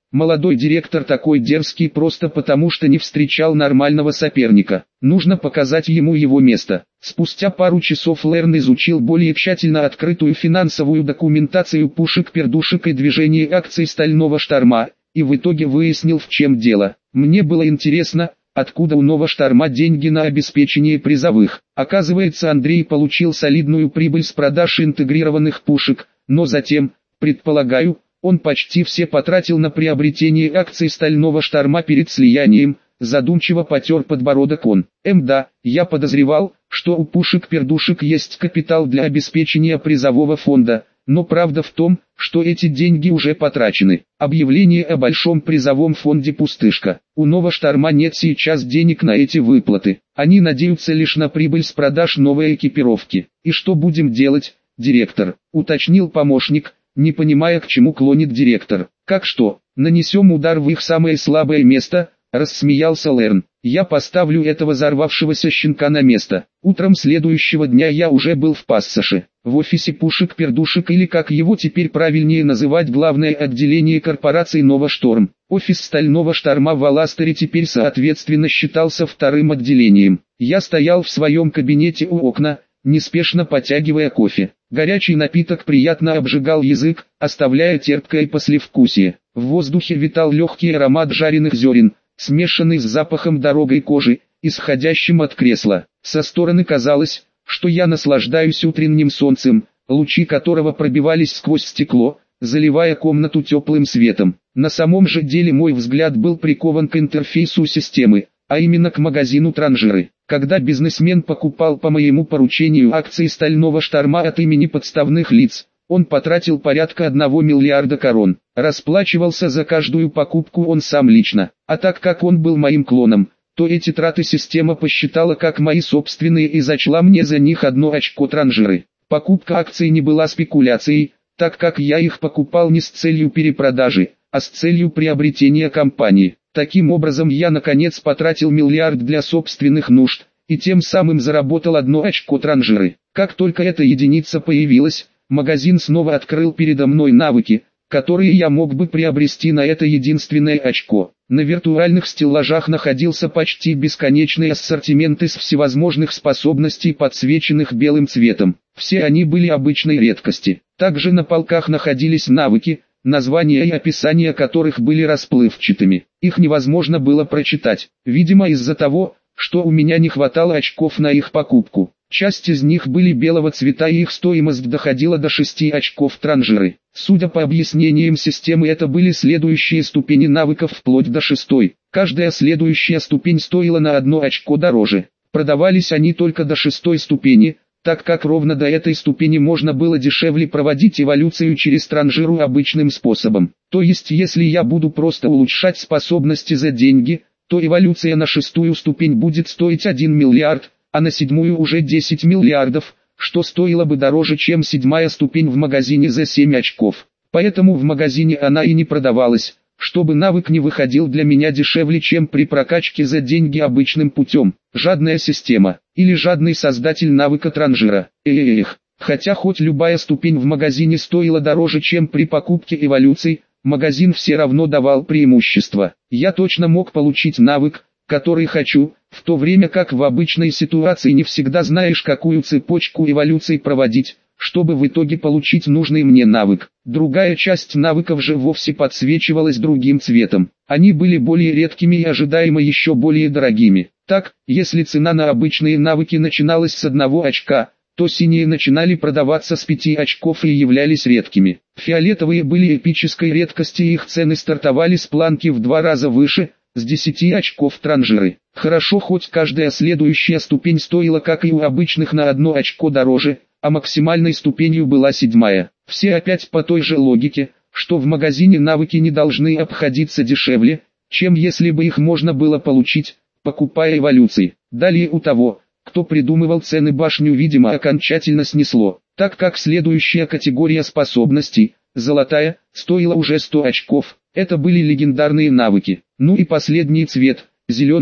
Молодой директор такой дерзкий просто потому, что не встречал нормального соперника. Нужно показать ему его место. Спустя пару часов Лерн изучил более тщательно открытую финансовую документацию пушек-пердушек и движение акций Стального Шторма, и в итоге выяснил, в чем дело. Мне было интересно, откуда у Нового Шторма деньги на обеспечение призовых. Оказывается, Андрей получил солидную прибыль с продаж интегрированных пушек, но затем, предполагаю, он почти все потратил на приобретение акций Стального Шторма перед слиянием. Задумчиво потер подбородок он. Эм да, я подозревал, что у пушек-пердушек есть капитал для обеспечения призового фонда, но правда в том, что эти деньги уже потрачены. Объявление о большом призовом фонде пустышка. У Нового Шторма нет сейчас денег на эти выплаты. Они надеются лишь на прибыль с продаж новой экипировки. И что будем делать, директор? Уточнил помощник, не понимая, к чему клонит директор. Как что? Нанесем удар в их самое слабое место? Рассмеялся Лерн. Я поставлю этого взорвавшегося щенка на место. Утром следующего дня я уже был в Пассаже, в офисе пушек-пердушек, или как его теперь правильнее называть, главное отделение корпорации Новошторм. Офис Стального Шторма в Аластере теперь соответственно считался вторым отделением. Я стоял в своем кабинете у окна, неспешно потягивая кофе. Горячий напиток приятно обжигал язык, оставляя терпкое послевкусие. В воздухе витал легкий аромат жареных зерен, смешанный с запахом дорогой кожи, исходящим от кресла. Со стороны казалось, что я наслаждаюсь утренним солнцем, лучи которого пробивались сквозь стекло, заливая комнату теплым светом. На самом же деле мой взгляд был прикован к интерфейсу системы, а именно к магазину Транжиры. Когда бизнесмен покупал по моему поручению акции Стального Шторма от имени подставных лиц, он потратил порядка одного миллиарда корон. Расплачивался за каждую покупку он сам лично. А так как он был моим клоном, то эти траты система посчитала как мои собственные и зачла мне за них одно очко Транжиры. Покупка акций не была спекуляцией, так как я их покупал не с целью перепродажи, а с целью приобретения компании. Таким образом я наконец потратил миллиард для собственных нужд, и тем самым заработал одно очко Транжиры. Как только эта единица появилась, магазин снова открыл передо мной навыки, которые я мог бы приобрести на это единственное очко. На виртуальных стеллажах находился почти бесконечный ассортимент из всевозможных способностей, подсвеченных белым цветом. Все они были обычной редкости. Также на полках находились навыки, названия и описания которых были расплывчатыми. Их невозможно было прочитать, видимо из-за того, что у меня не хватало очков на их покупку. Часть из них были белого цвета и их стоимость доходила до шести очков Транжиры. Судя по объяснениям системы, это были следующие ступени навыков вплоть до шестой. Каждая следующая ступень стоила на одно очко дороже. Продавались они только до шестой ступени, так как ровно до этой ступени можно было дешевле проводить эволюцию через Транжиру обычным способом. То есть если я буду просто улучшать способности за деньги, то эволюция на шестую ступень будет стоить один миллиард, а на седьмую уже десять миллиардов, что стоило бы дороже, чем седьмая ступень в магазине за семь очков. Поэтому в магазине она и не продавалась, чтобы навык не выходил для меня дешевле, чем при прокачке за деньги обычным путем. Жадная система, или жадный создатель навыка Транжира. Эх, хотя хоть любая ступень в магазине стоила дороже, чем при покупке эволюций, магазин все равно давал преимущество. Я точно мог получить навык, который хочу, в то время как в обычной ситуации не всегда знаешь, какую цепочку эволюций проводить, чтобы в итоге получить нужный мне навык. Другая часть навыков же вовсе подсвечивалась другим цветом. Они были более редкими и ожидаемо еще более дорогими. Так, если цена на обычные навыки начиналась с одного очка, то синие начинали продаваться с пяти очков и являлись редкими. Фиолетовые были эпической редкости и их цены стартовали с планки в два раза выше, с десяти очков Транжиры. Хорошо, хоть каждая следующая ступень стоила, как и у обычных, на одно очко дороже, а максимальной ступенью была седьмая. Все опять по той же логике, что в магазине навыки не должны обходиться дешевле, чем если бы их можно было получить, покупая эволюции. Далее у того, кто придумывал цены, башню видимо окончательно снесло, так как следующая категория способностей, золотая, стоила уже сто очков. Это были легендарные навыки. Ну и последний цвет, зеленый,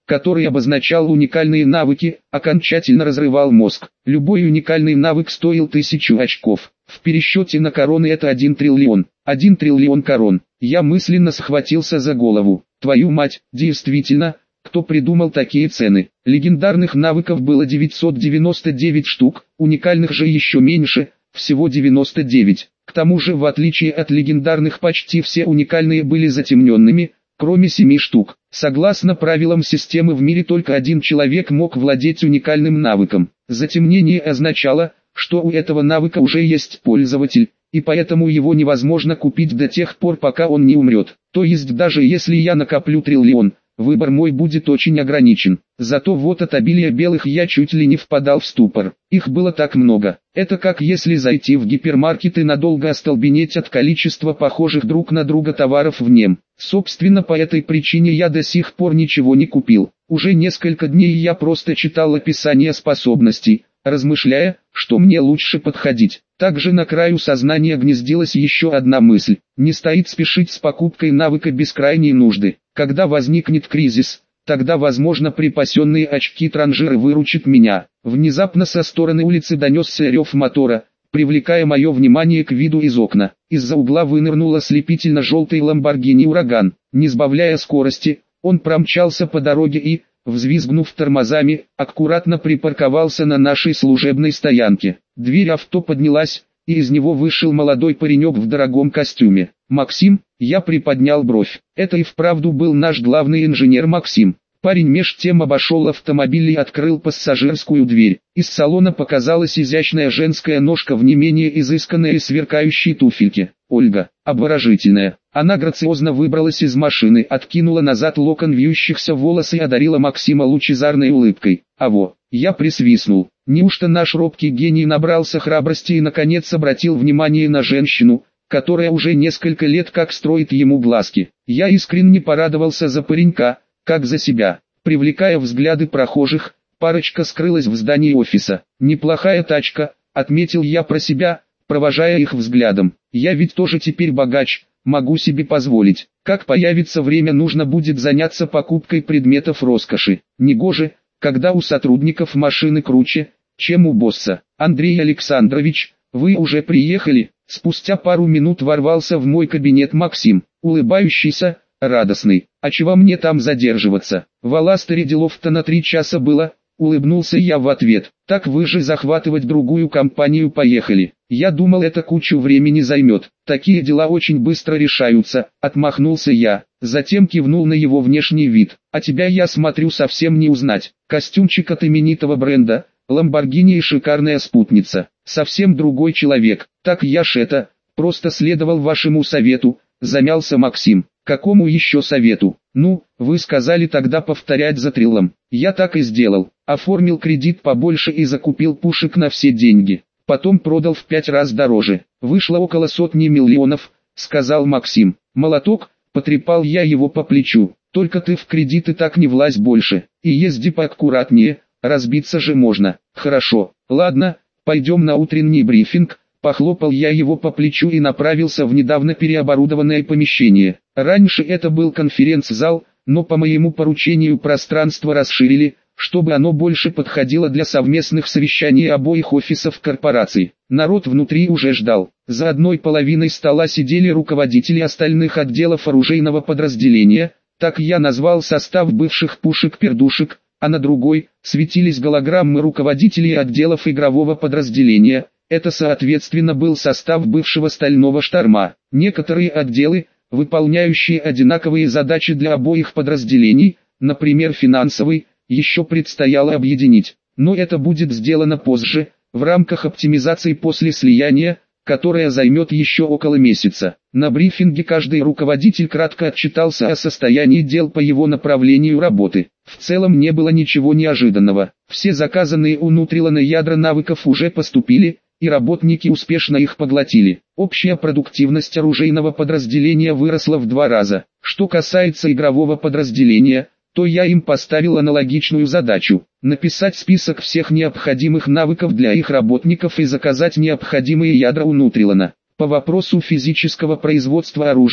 который обозначал уникальные навыки, окончательно разрывал мозг. Любой уникальный навык стоил тысячу очков. В пересчете на короны это один триллион. Один триллион корон. Я мысленно схватился за голову. Твою мать, действительно, кто придумал такие цены? Легендарных навыков было девятьсот девяносто девять штук, уникальных же еще меньше, всего девяносто девять. К тому же, в отличие от легендарных, почти все уникальные были затемненными, кроме семи штук. Согласно правилам системы, в мире только один человек мог владеть уникальным навыком. Затемнение означало, что у этого навыка уже есть пользователь, и поэтому его невозможно купить до тех пор, пока он не умрет. То есть даже если я накоплю триллион, выбор мой будет очень ограничен. Зато вот от обилия белых я чуть ли не впадал в ступор. Их было так много. Это как если зайти в гипермаркет и надолго остолбенеть от количества похожих друг на друга товаров в нем. Собственно, по этой причине я до сих пор ничего не купил. Уже несколько дней я просто читал описание способностей, размышляя, что мне лучше подходить. Также на краю сознания гнездилась еще одна мысль. Не стоит спешить с покупкой навыка без крайней нужды. Когда возникнет кризис, тогда возможно припасенные очки транжиры выручат меня. Внезапно со стороны улицы донесся рев мотора, привлекая мое внимание к виду из окна. Из-за угла вынырнул ослепительно желтый Lamborghini Ураган. Не сбавляя скорости, он промчался по дороге и, взвизгнув тормозами, аккуратно припарковался на нашей служебной стоянке. Дверь авто поднялась, и из него вышел молодой паренек в дорогом костюме. «Максим?» Я приподнял бровь. Это и вправду был наш главный инженер Максим. Парень меж тем обошел автомобиль и открыл пассажирскую дверь. Из салона показалась изящная женская ножка в не менее изысканной и сверкающей туфельке. Ольга, обворожительная. Она грациозно выбралась из машины, откинула назад локон вьющихся волос и одарила Максима лучезарной улыбкой. Аво, я присвистнул. Неужто наш робкий гений набрался храбрости и наконец обратил внимание на женщину, которая уже несколько лет как строит ему глазки. Я искренне порадовался за паренька, как за себя. Привлекая взгляды прохожих, парочка скрылась в здании офиса. «Неплохая тачка», — отметил я про себя, провожая их взглядом. «Я ведь тоже теперь богач, могу себе позволить. Как появится время, нужно будет заняться покупкой предметов роскоши. Негоже, когда у сотрудников машины круче, чем у босса». «Андрей Александрович, вы уже приехали?» Спустя пару минут ворвался в мой кабинет Максим, улыбающийся, радостный. «А чего мне там задерживаться? В Аластере делов-то на три часа было», — улыбнулся я в ответ. «Так вы же захватывать другую компанию поехали. Я думал, это кучу времени займет. Такие дела очень быстро решаются», — отмахнулся я. Затем кивнул на его внешний вид. «А тебя, я смотрю, совсем не узнать. Костюмчик от именитого бренда, Ламборгини и шикарная спутница. Совсем другой человек». «Так я ж это, просто следовал вашему совету», — замялся Максим. «Какому еще совету?» «Ну, вы сказали тогда повторять за триллом. Я так и сделал. Оформил кредит побольше и закупил пушек на все деньги. Потом продал в пять раз дороже. Вышло около сотни миллионов», — сказал Максим. «Молоток», — потрепал я его по плечу. «Только ты в кредиты так не влазь больше. И езди поаккуратнее, разбиться же можно». «Хорошо, ладно, пойдем на утренний брифинг». Похлопал я его по плечу и направился в недавно переоборудованное помещение. Раньше это был конференц-зал, но по моему поручению пространство расширили, чтобы оно больше подходило для совместных совещаний обоих офисов корпораций. Народ внутри уже ждал. За одной половиной стола сидели руководители остальных отделов оружейного подразделения, так я назвал состав бывших пушек-пердушек, а на другой светились голограммы руководителей отделов игрового подразделения. Это соответственно был состав бывшего стального шторма. Некоторые отделы, выполняющие одинаковые задачи для обоих подразделений, например финансовый, еще предстояло объединить. Но это будет сделано позже, в рамках оптимизации после слияния, которая займет еще около месяца. На брифинге каждый руководитель кратко отчитался о состоянии дел по его направлению работы. В целом не было ничего неожиданного. Все заказанные у Нутрилона ядра навыков уже поступили, и работники успешно их поглотили. Общая продуктивность оружейного подразделения выросла в два раза. Что касается игрового подразделения, то я им поставил аналогичную задачу – написать список всех необходимых навыков для их работников и заказать необходимые ядра у Нутрилона. По вопросу физического производства оружия,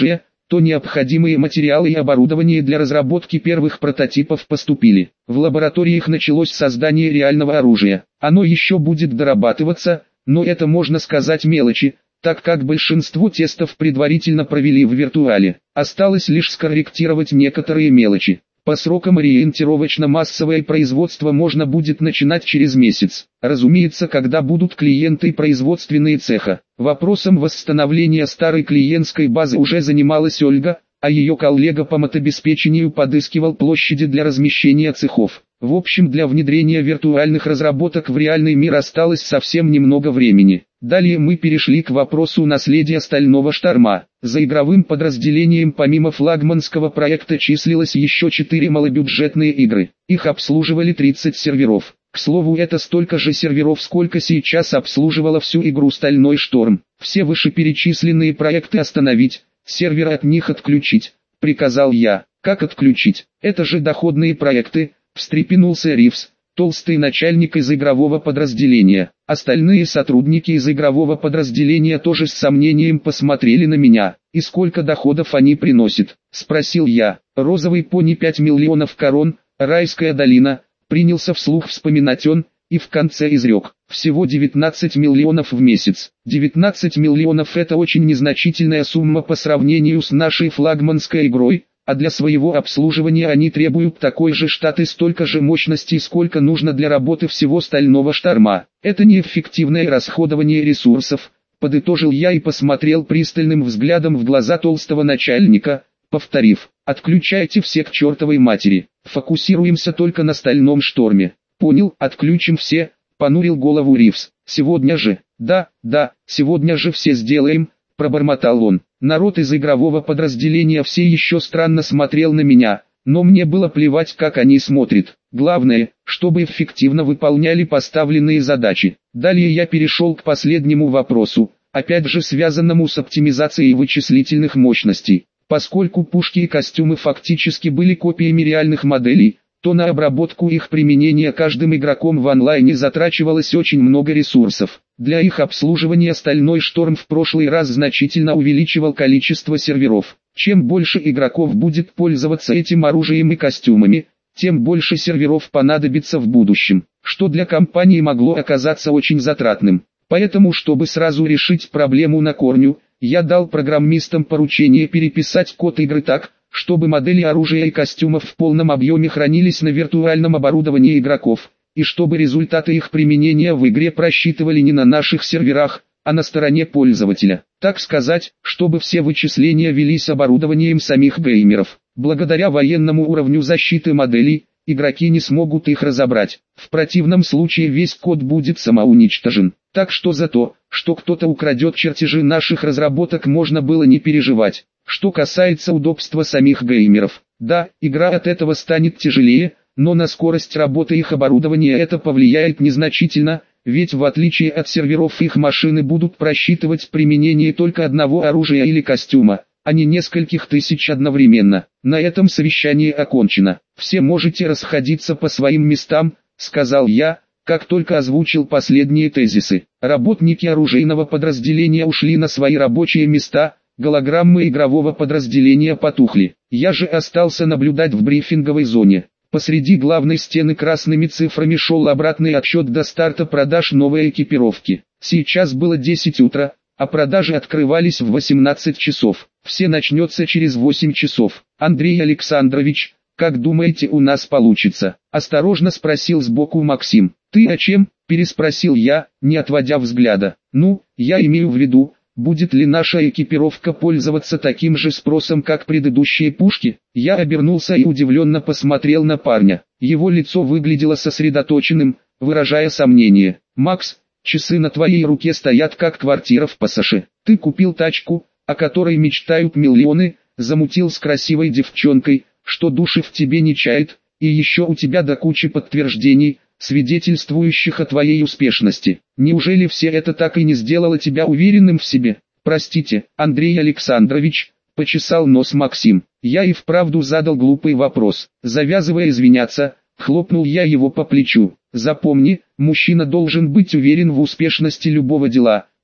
то необходимые материалы и оборудование для разработки первых прототипов поступили. В лабораториях началось создание реального оружия. Оно еще будет дорабатываться, но это можно сказать мелочи, так как большинство тестов предварительно провели в виртуале. Осталось лишь скорректировать некоторые мелочи. По срокам ориентировочно-массовое производство можно будет начинать через месяц. Разумеется, когда будут клиенты и производственные цеха. Вопросом восстановления старой клиентской базы уже занималась Ольга, а ее коллега по мотобеспечению подыскивал площади для размещения цехов. В общем, для внедрения виртуальных разработок в реальный мир осталось совсем немного времени. Далее мы перешли к вопросу наследия Стального Шторма. За игровым подразделением помимо флагманского проекта числилось еще четыре малобюджетные игры. Их обслуживали тридцать серверов. К слову, это столько же серверов, сколько сейчас обслуживала всю игру Стальной Шторм. Все вышеперечисленные проекты остановить, серверы от них отключить, приказал я. Как отключить? Это же доходные проекты, встрепенулся Ривз, толстый начальник из игрового подразделения. Остальные сотрудники из игрового подразделения тоже с сомнением посмотрели на меня. «И сколько доходов они приносят?» – спросил я. «Розовый пони пять миллионов корон, райская долина», – принялся вслух вспоминать он, и в конце изрек. «Всего девятнадцать миллионов в месяц». девятнадцать миллионов – это очень незначительная сумма по сравнению с нашей флагманской игрой, а для своего обслуживания они требуют такой же штат и столько же мощностей, сколько нужно для работы всего Стального Шторма. Это неэффективное расходование ресурсов, подытожил я и посмотрел пристальным взглядом в глаза толстого начальника, повторив: «Отключайте все к чертовой матери, фокусируемся только на Стальном Шторме». «Понял, отключим все», — понурил голову Ривз. «Сегодня же?» «Да, да, сегодня же все сделаем», — пробормотал он. Народ из игрового подразделения все еще странно смотрел на меня, но мне было плевать, как они смотрят. Главное, чтобы эффективно выполняли поставленные задачи. Далее я перешел к последнему вопросу, опять же связанному с оптимизацией вычислительных мощностей. Поскольку пушки и костюмы фактически были копиями реальных моделей, то на обработку их применения каждым игроком в онлайне затрачивалось очень много ресурсов. Для их обслуживания Стальной Шторм в прошлый раз значительно увеличивал количество серверов. Чем больше игроков будет пользоваться этим оружием и костюмами, тем больше серверов понадобится в будущем, что для компании могло оказаться очень затратным. Поэтому, чтобы сразу решить проблему на корню, я дал программистам поручение переписать код игры так, чтобы модели оружия и костюмов в полном объеме хранились на виртуальном оборудовании игроков, и чтобы результаты их применения в игре просчитывали не на наших серверах, а на стороне пользователя. Так сказать, чтобы все вычисления велись оборудованием самих геймеров. Благодаря военному уровню защиты моделей, игроки не смогут их разобрать. В противном случае весь код будет самоуничтожен. Так что за то, что кто-то украдет чертежи наших разработок, можно было не переживать. Что касается удобства самих геймеров, да, игра от этого станет тяжелее, но на скорость работы их оборудования это повлияет незначительно, ведь в отличие от серверов их машины будут просчитывать применение только одного оружия или костюма, а не нескольких тысяч одновременно. На этом совещание окончено. Все можете расходиться по своим местам, сказал я, как только озвучил последние тезисы. Работники оружейного подразделения ушли на свои рабочие места. Голограммы игрового подразделения потухли. Я же остался наблюдать в брифинговой зоне. Посреди главной стены красными цифрами шел обратный отсчет до старта продаж новой экипировки. Сейчас было десять утра, а продажи открывались в восемнадцать часов. Все начнется через восемь часов. «Андрей Александрович, как думаете, у нас получится?» – осторожно спросил сбоку Максим. «Ты о чем?» – переспросил я, не отводя взгляда. «Ну, я имею в виду, будет ли наша экипировка пользоваться таким же спросом, как предыдущие пушки?» Я обернулся и удивленно посмотрел на парня. Его лицо выглядело сосредоточенным, выражая сомнение. «Макс, часы на твоей руке стоят как квартира в Пасаше. Ты купил тачку, о которой мечтают миллионы, замутил с красивой девчонкой, что души в тебе не чает, и еще у тебя до кучи подтверждений, свидетельствующих о твоей успешности. Неужели все это так и не сделало тебя уверенным в себе?» «Простите, Андрей Александрович», — почесал нос Максим. Я и вправду задал глупый вопрос. Завязывая извиняться, хлопнул я его по плечу. «Запомни, мужчина должен быть уверен в успешности любого дела,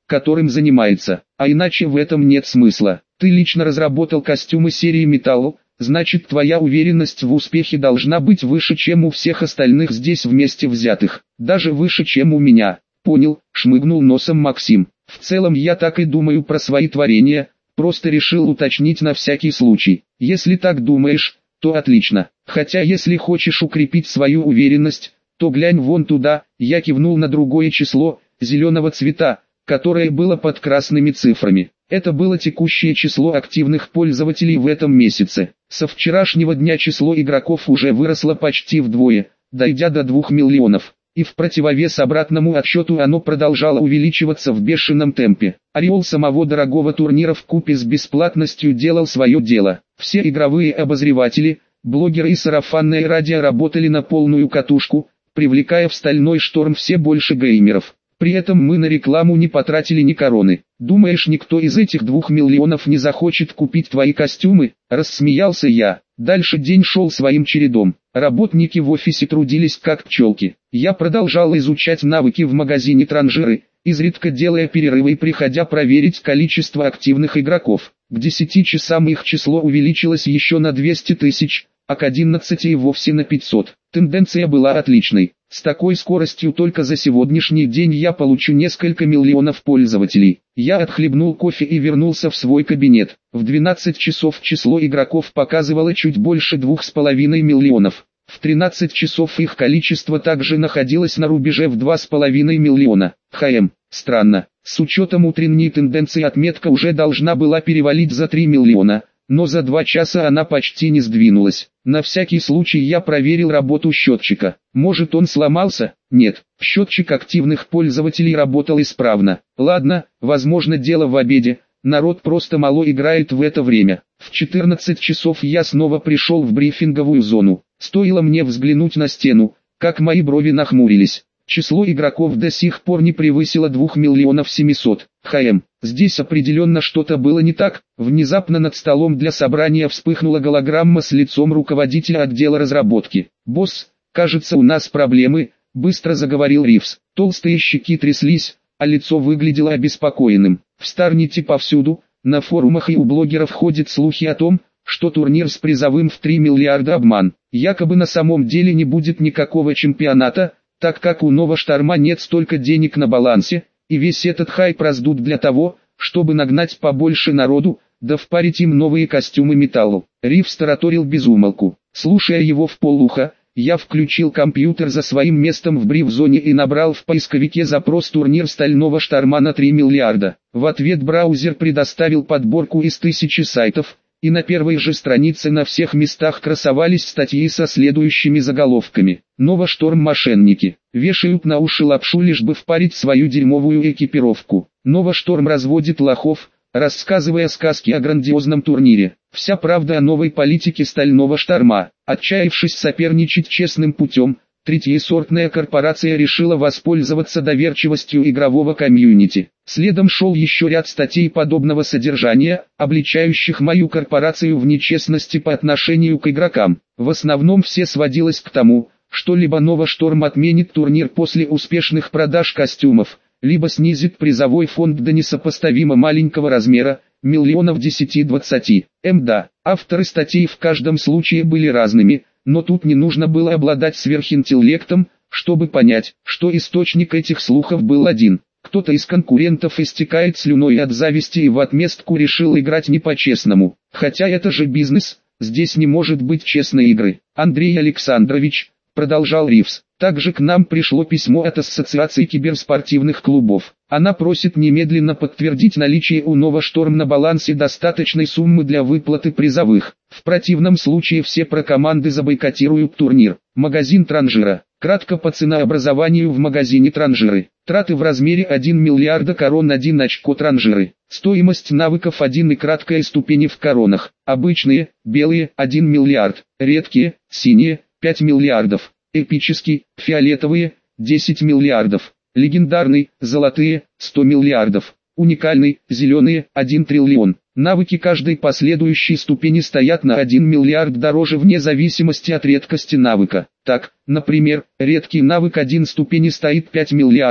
которым занимается, а иначе в этом нет смысла. Ты лично разработал костюмы серии Metal, значит твоя уверенность в успехе должна быть выше, чем у всех остальных здесь вместе взятых, даже выше, чем у меня. Понял, шмыгнул носом Максим. В целом я так и думаю про свои творения, просто решил уточнить на всякий случай. Если так думаешь, то отлично. Хотя если хочешь укрепить свою уверенность, то глянь вон туда. Я кивнул на другое число, зеленого цвета, которое было под красными цифрами. Это было текущее число активных пользователей в этом месяце. Со вчерашнего дня число игроков уже выросло почти вдвое, дойдя до двух миллионов. И в противовес обратному отсчету оно продолжало увеличиваться в бешеном темпе. Ореол самого дорогого турнира вкупе с бесплатностью делал свое дело. Все игровые обозреватели, блогеры и сарафанное радио работали на полную катушку, привлекая в стальной шторм все больше геймеров. При этом мы на рекламу не потратили ни короны. Думаешь, никто из этих двух миллионов не захочет купить твои костюмы? Рассмеялся я. Дальше день шел своим чередом. Работники в офисе трудились как пчелки. Я продолжал изучать навыки в магазине Транжиры, изредка делая перерывы и приходя проверить количество активных игроков. К десяти часам их число увеличилось еще на двести тысяч, а к одиннадцати и вовсе на пятьсот. Тенденция была отличной. С такой скоростью только за сегодняшний день я получу несколько миллионов пользователей. Я отхлебнул кофе и вернулся в свой кабинет. В двенадцать часов число игроков показывало чуть больше двух с половиной миллионов. В тринадцать часов их количество также находилось на рубеже в два с половиной миллиона. Хм, странно. С учетом утренней тенденции отметка уже должна была перевалить за три миллиона. Но за два часа она почти не сдвинулась. На всякий случай я проверил работу счетчика. Может, он сломался? Нет, счетчик активных пользователей работал исправно. Ладно, возможно, дело в обеде. Народ просто мало играет в это время. В четырнадцать часов я снова пришел в брифинговую зону. Стоило мне взглянуть на стену, как мои брови нахмурились. Число игроков до сих пор не превысило двух миллионов семисот. Хм, здесь определенно что-то было не так. Внезапно над столом для собрания вспыхнула голограмма с лицом руководителя отдела разработки. «Босс, кажется, у нас проблемы», — быстро заговорил Ривз. Толстые щеки тряслись, а лицо выглядело обеспокоенным. В Старните повсюду, на форумах и у блогеров ходят слухи о том, что турнир с призовым в три миллиарда обман. Якобы на самом деле не будет никакого чемпионата, так как у Нова Шторма нет столько денег на балансе, и весь этот хайп раздут для того, чтобы нагнать побольше народу, да впарить им новые костюмы металлу. Ривз тараторил без умолку. Слушая его вполуха, я включил компьютер за своим местом в бриф-зоне и набрал в поисковике запрос «Турнир Стального Шторма на три миллиарда». В ответ браузер предоставил подборку из тысячи сайтов, и на первой же странице на всех местах красовались статьи со следующими заголовками. «Нова Шторм мошенники. Вешают на уши лапшу, лишь бы впарить свою дерьмовую экипировку. Нова Шторм разводит лохов, рассказывая сказки о грандиозном турнире. Вся правда о новой политике Стального Шторма. Отчаявшись соперничать честным путем, третьесортная корпорация решила воспользоваться доверчивостью игрового комьюнити. Следом шел еще ряд статей подобного содержания, обличающих мою корпорацию в нечестности по отношению к игрокам. В основном все сводилось к тому, что либо Нова Шторм отменит турнир после успешных продаж костюмов, либо снизит призовой фонд до несопоставимо маленького размера, миллионов десяти-двадцати. Мда, авторы статей в каждом случае были разными, но тут не нужно было обладать сверхинтеллектом, чтобы понять, что источник этих слухов был один. Кто-то из конкурентов истекает слюной от зависти и в отместку решил играть не по-честному. Хотя это же бизнес, здесь не может быть честной игры. Андрей Александрович, продолжал Ривз, также к нам пришло письмо от Ассоциации киберспортивных клубов. Она просит немедленно подтвердить наличие у Нова Шторм на балансе достаточной суммы для выплаты призовых. В противном случае все прокоманды забойкотируют турнир. Магазин Транжира. Кратко по ценообразованию в магазине Транжиры. Траты в размере один миллиарда корон, один очко Транжиры. Стоимость навыков один и краткая ступени в коронах. Обычные, белые, один миллиард. Редкие, синие, пять миллиардов. Эпический, фиолетовые, десять миллиардов. Легендарный, золотые, сто миллиардов. Уникальный, зеленые, один триллион. Навыки каждой последующей ступени стоят на один миллиард дороже вне зависимости от редкости навыка. Так, например, редкий навык один ступени стоит пять миллиардов,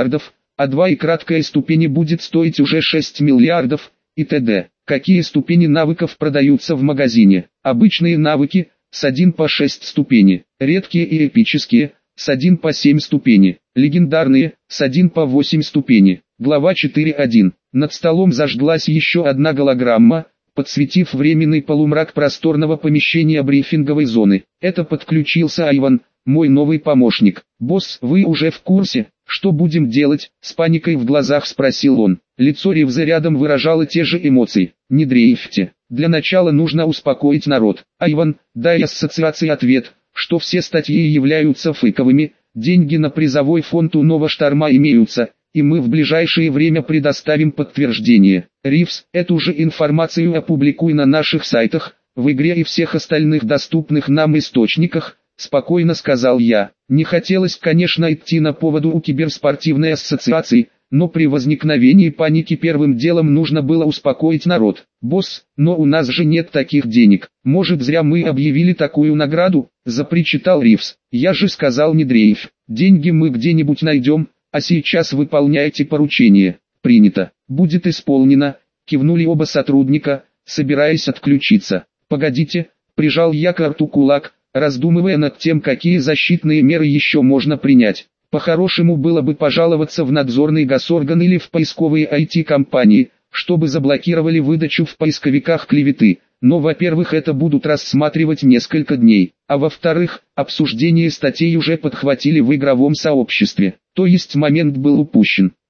а два и краткая ступени будет стоить уже шесть миллиардов, и т.д. Какие ступени навыков продаются в магазине? Обычные навыки, с один по шесть ступени, редкие и эпические, с один по семь ступени, легендарные, с один по восемь ступени. Глава четыре точка один. Над столом зажглась еще одна голограмма, подсветив временный полумрак просторного помещения брифинговой зоны. Это подключился Айван, мой новый помощник. «Босс, вы уже в курсе, что будем делать?» — с паникой в глазах спросил он. Лицо Ривза рядом выражало те же эмоции. «Не дрейфьте. Для начала нужно успокоить народ. Айван, дай ассоциации ответ, что все статьи являются фейковыми, деньги на призовой фонд у Нового Шторма имеются, и мы в ближайшее время предоставим подтверждение. Ривз, эту же информацию опубликуй на наших сайтах, в игре и всех остальных доступных нам источниках», — спокойно сказал я. Не хотелось, конечно, идти на поводу у киберспортивной ассоциации, но при возникновении паники первым делом нужно было успокоить народ. «Босс, но у нас же нет таких денег. Может, зря мы объявили такую награду?» — запричитал Ривз. «Я же сказал, не дрейф. Деньги мы где-нибудь найдем, а сейчас выполняйте поручение». «Принято. Будет исполнено», — кивнули оба сотрудника, собираясь отключиться. «Погодите», — прижал я к рту кулак, раздумывая над тем, какие защитные меры еще можно принять. По-хорошему было бы пожаловаться в надзорный госорган или в поисковые ай ти-компании, чтобы заблокировали выдачу в поисковиках клеветы, но во-первых это будут рассматривать несколько дней, а во-вторых, обсуждение статей уже подхватили в игровом сообществе, то есть момент был упущен.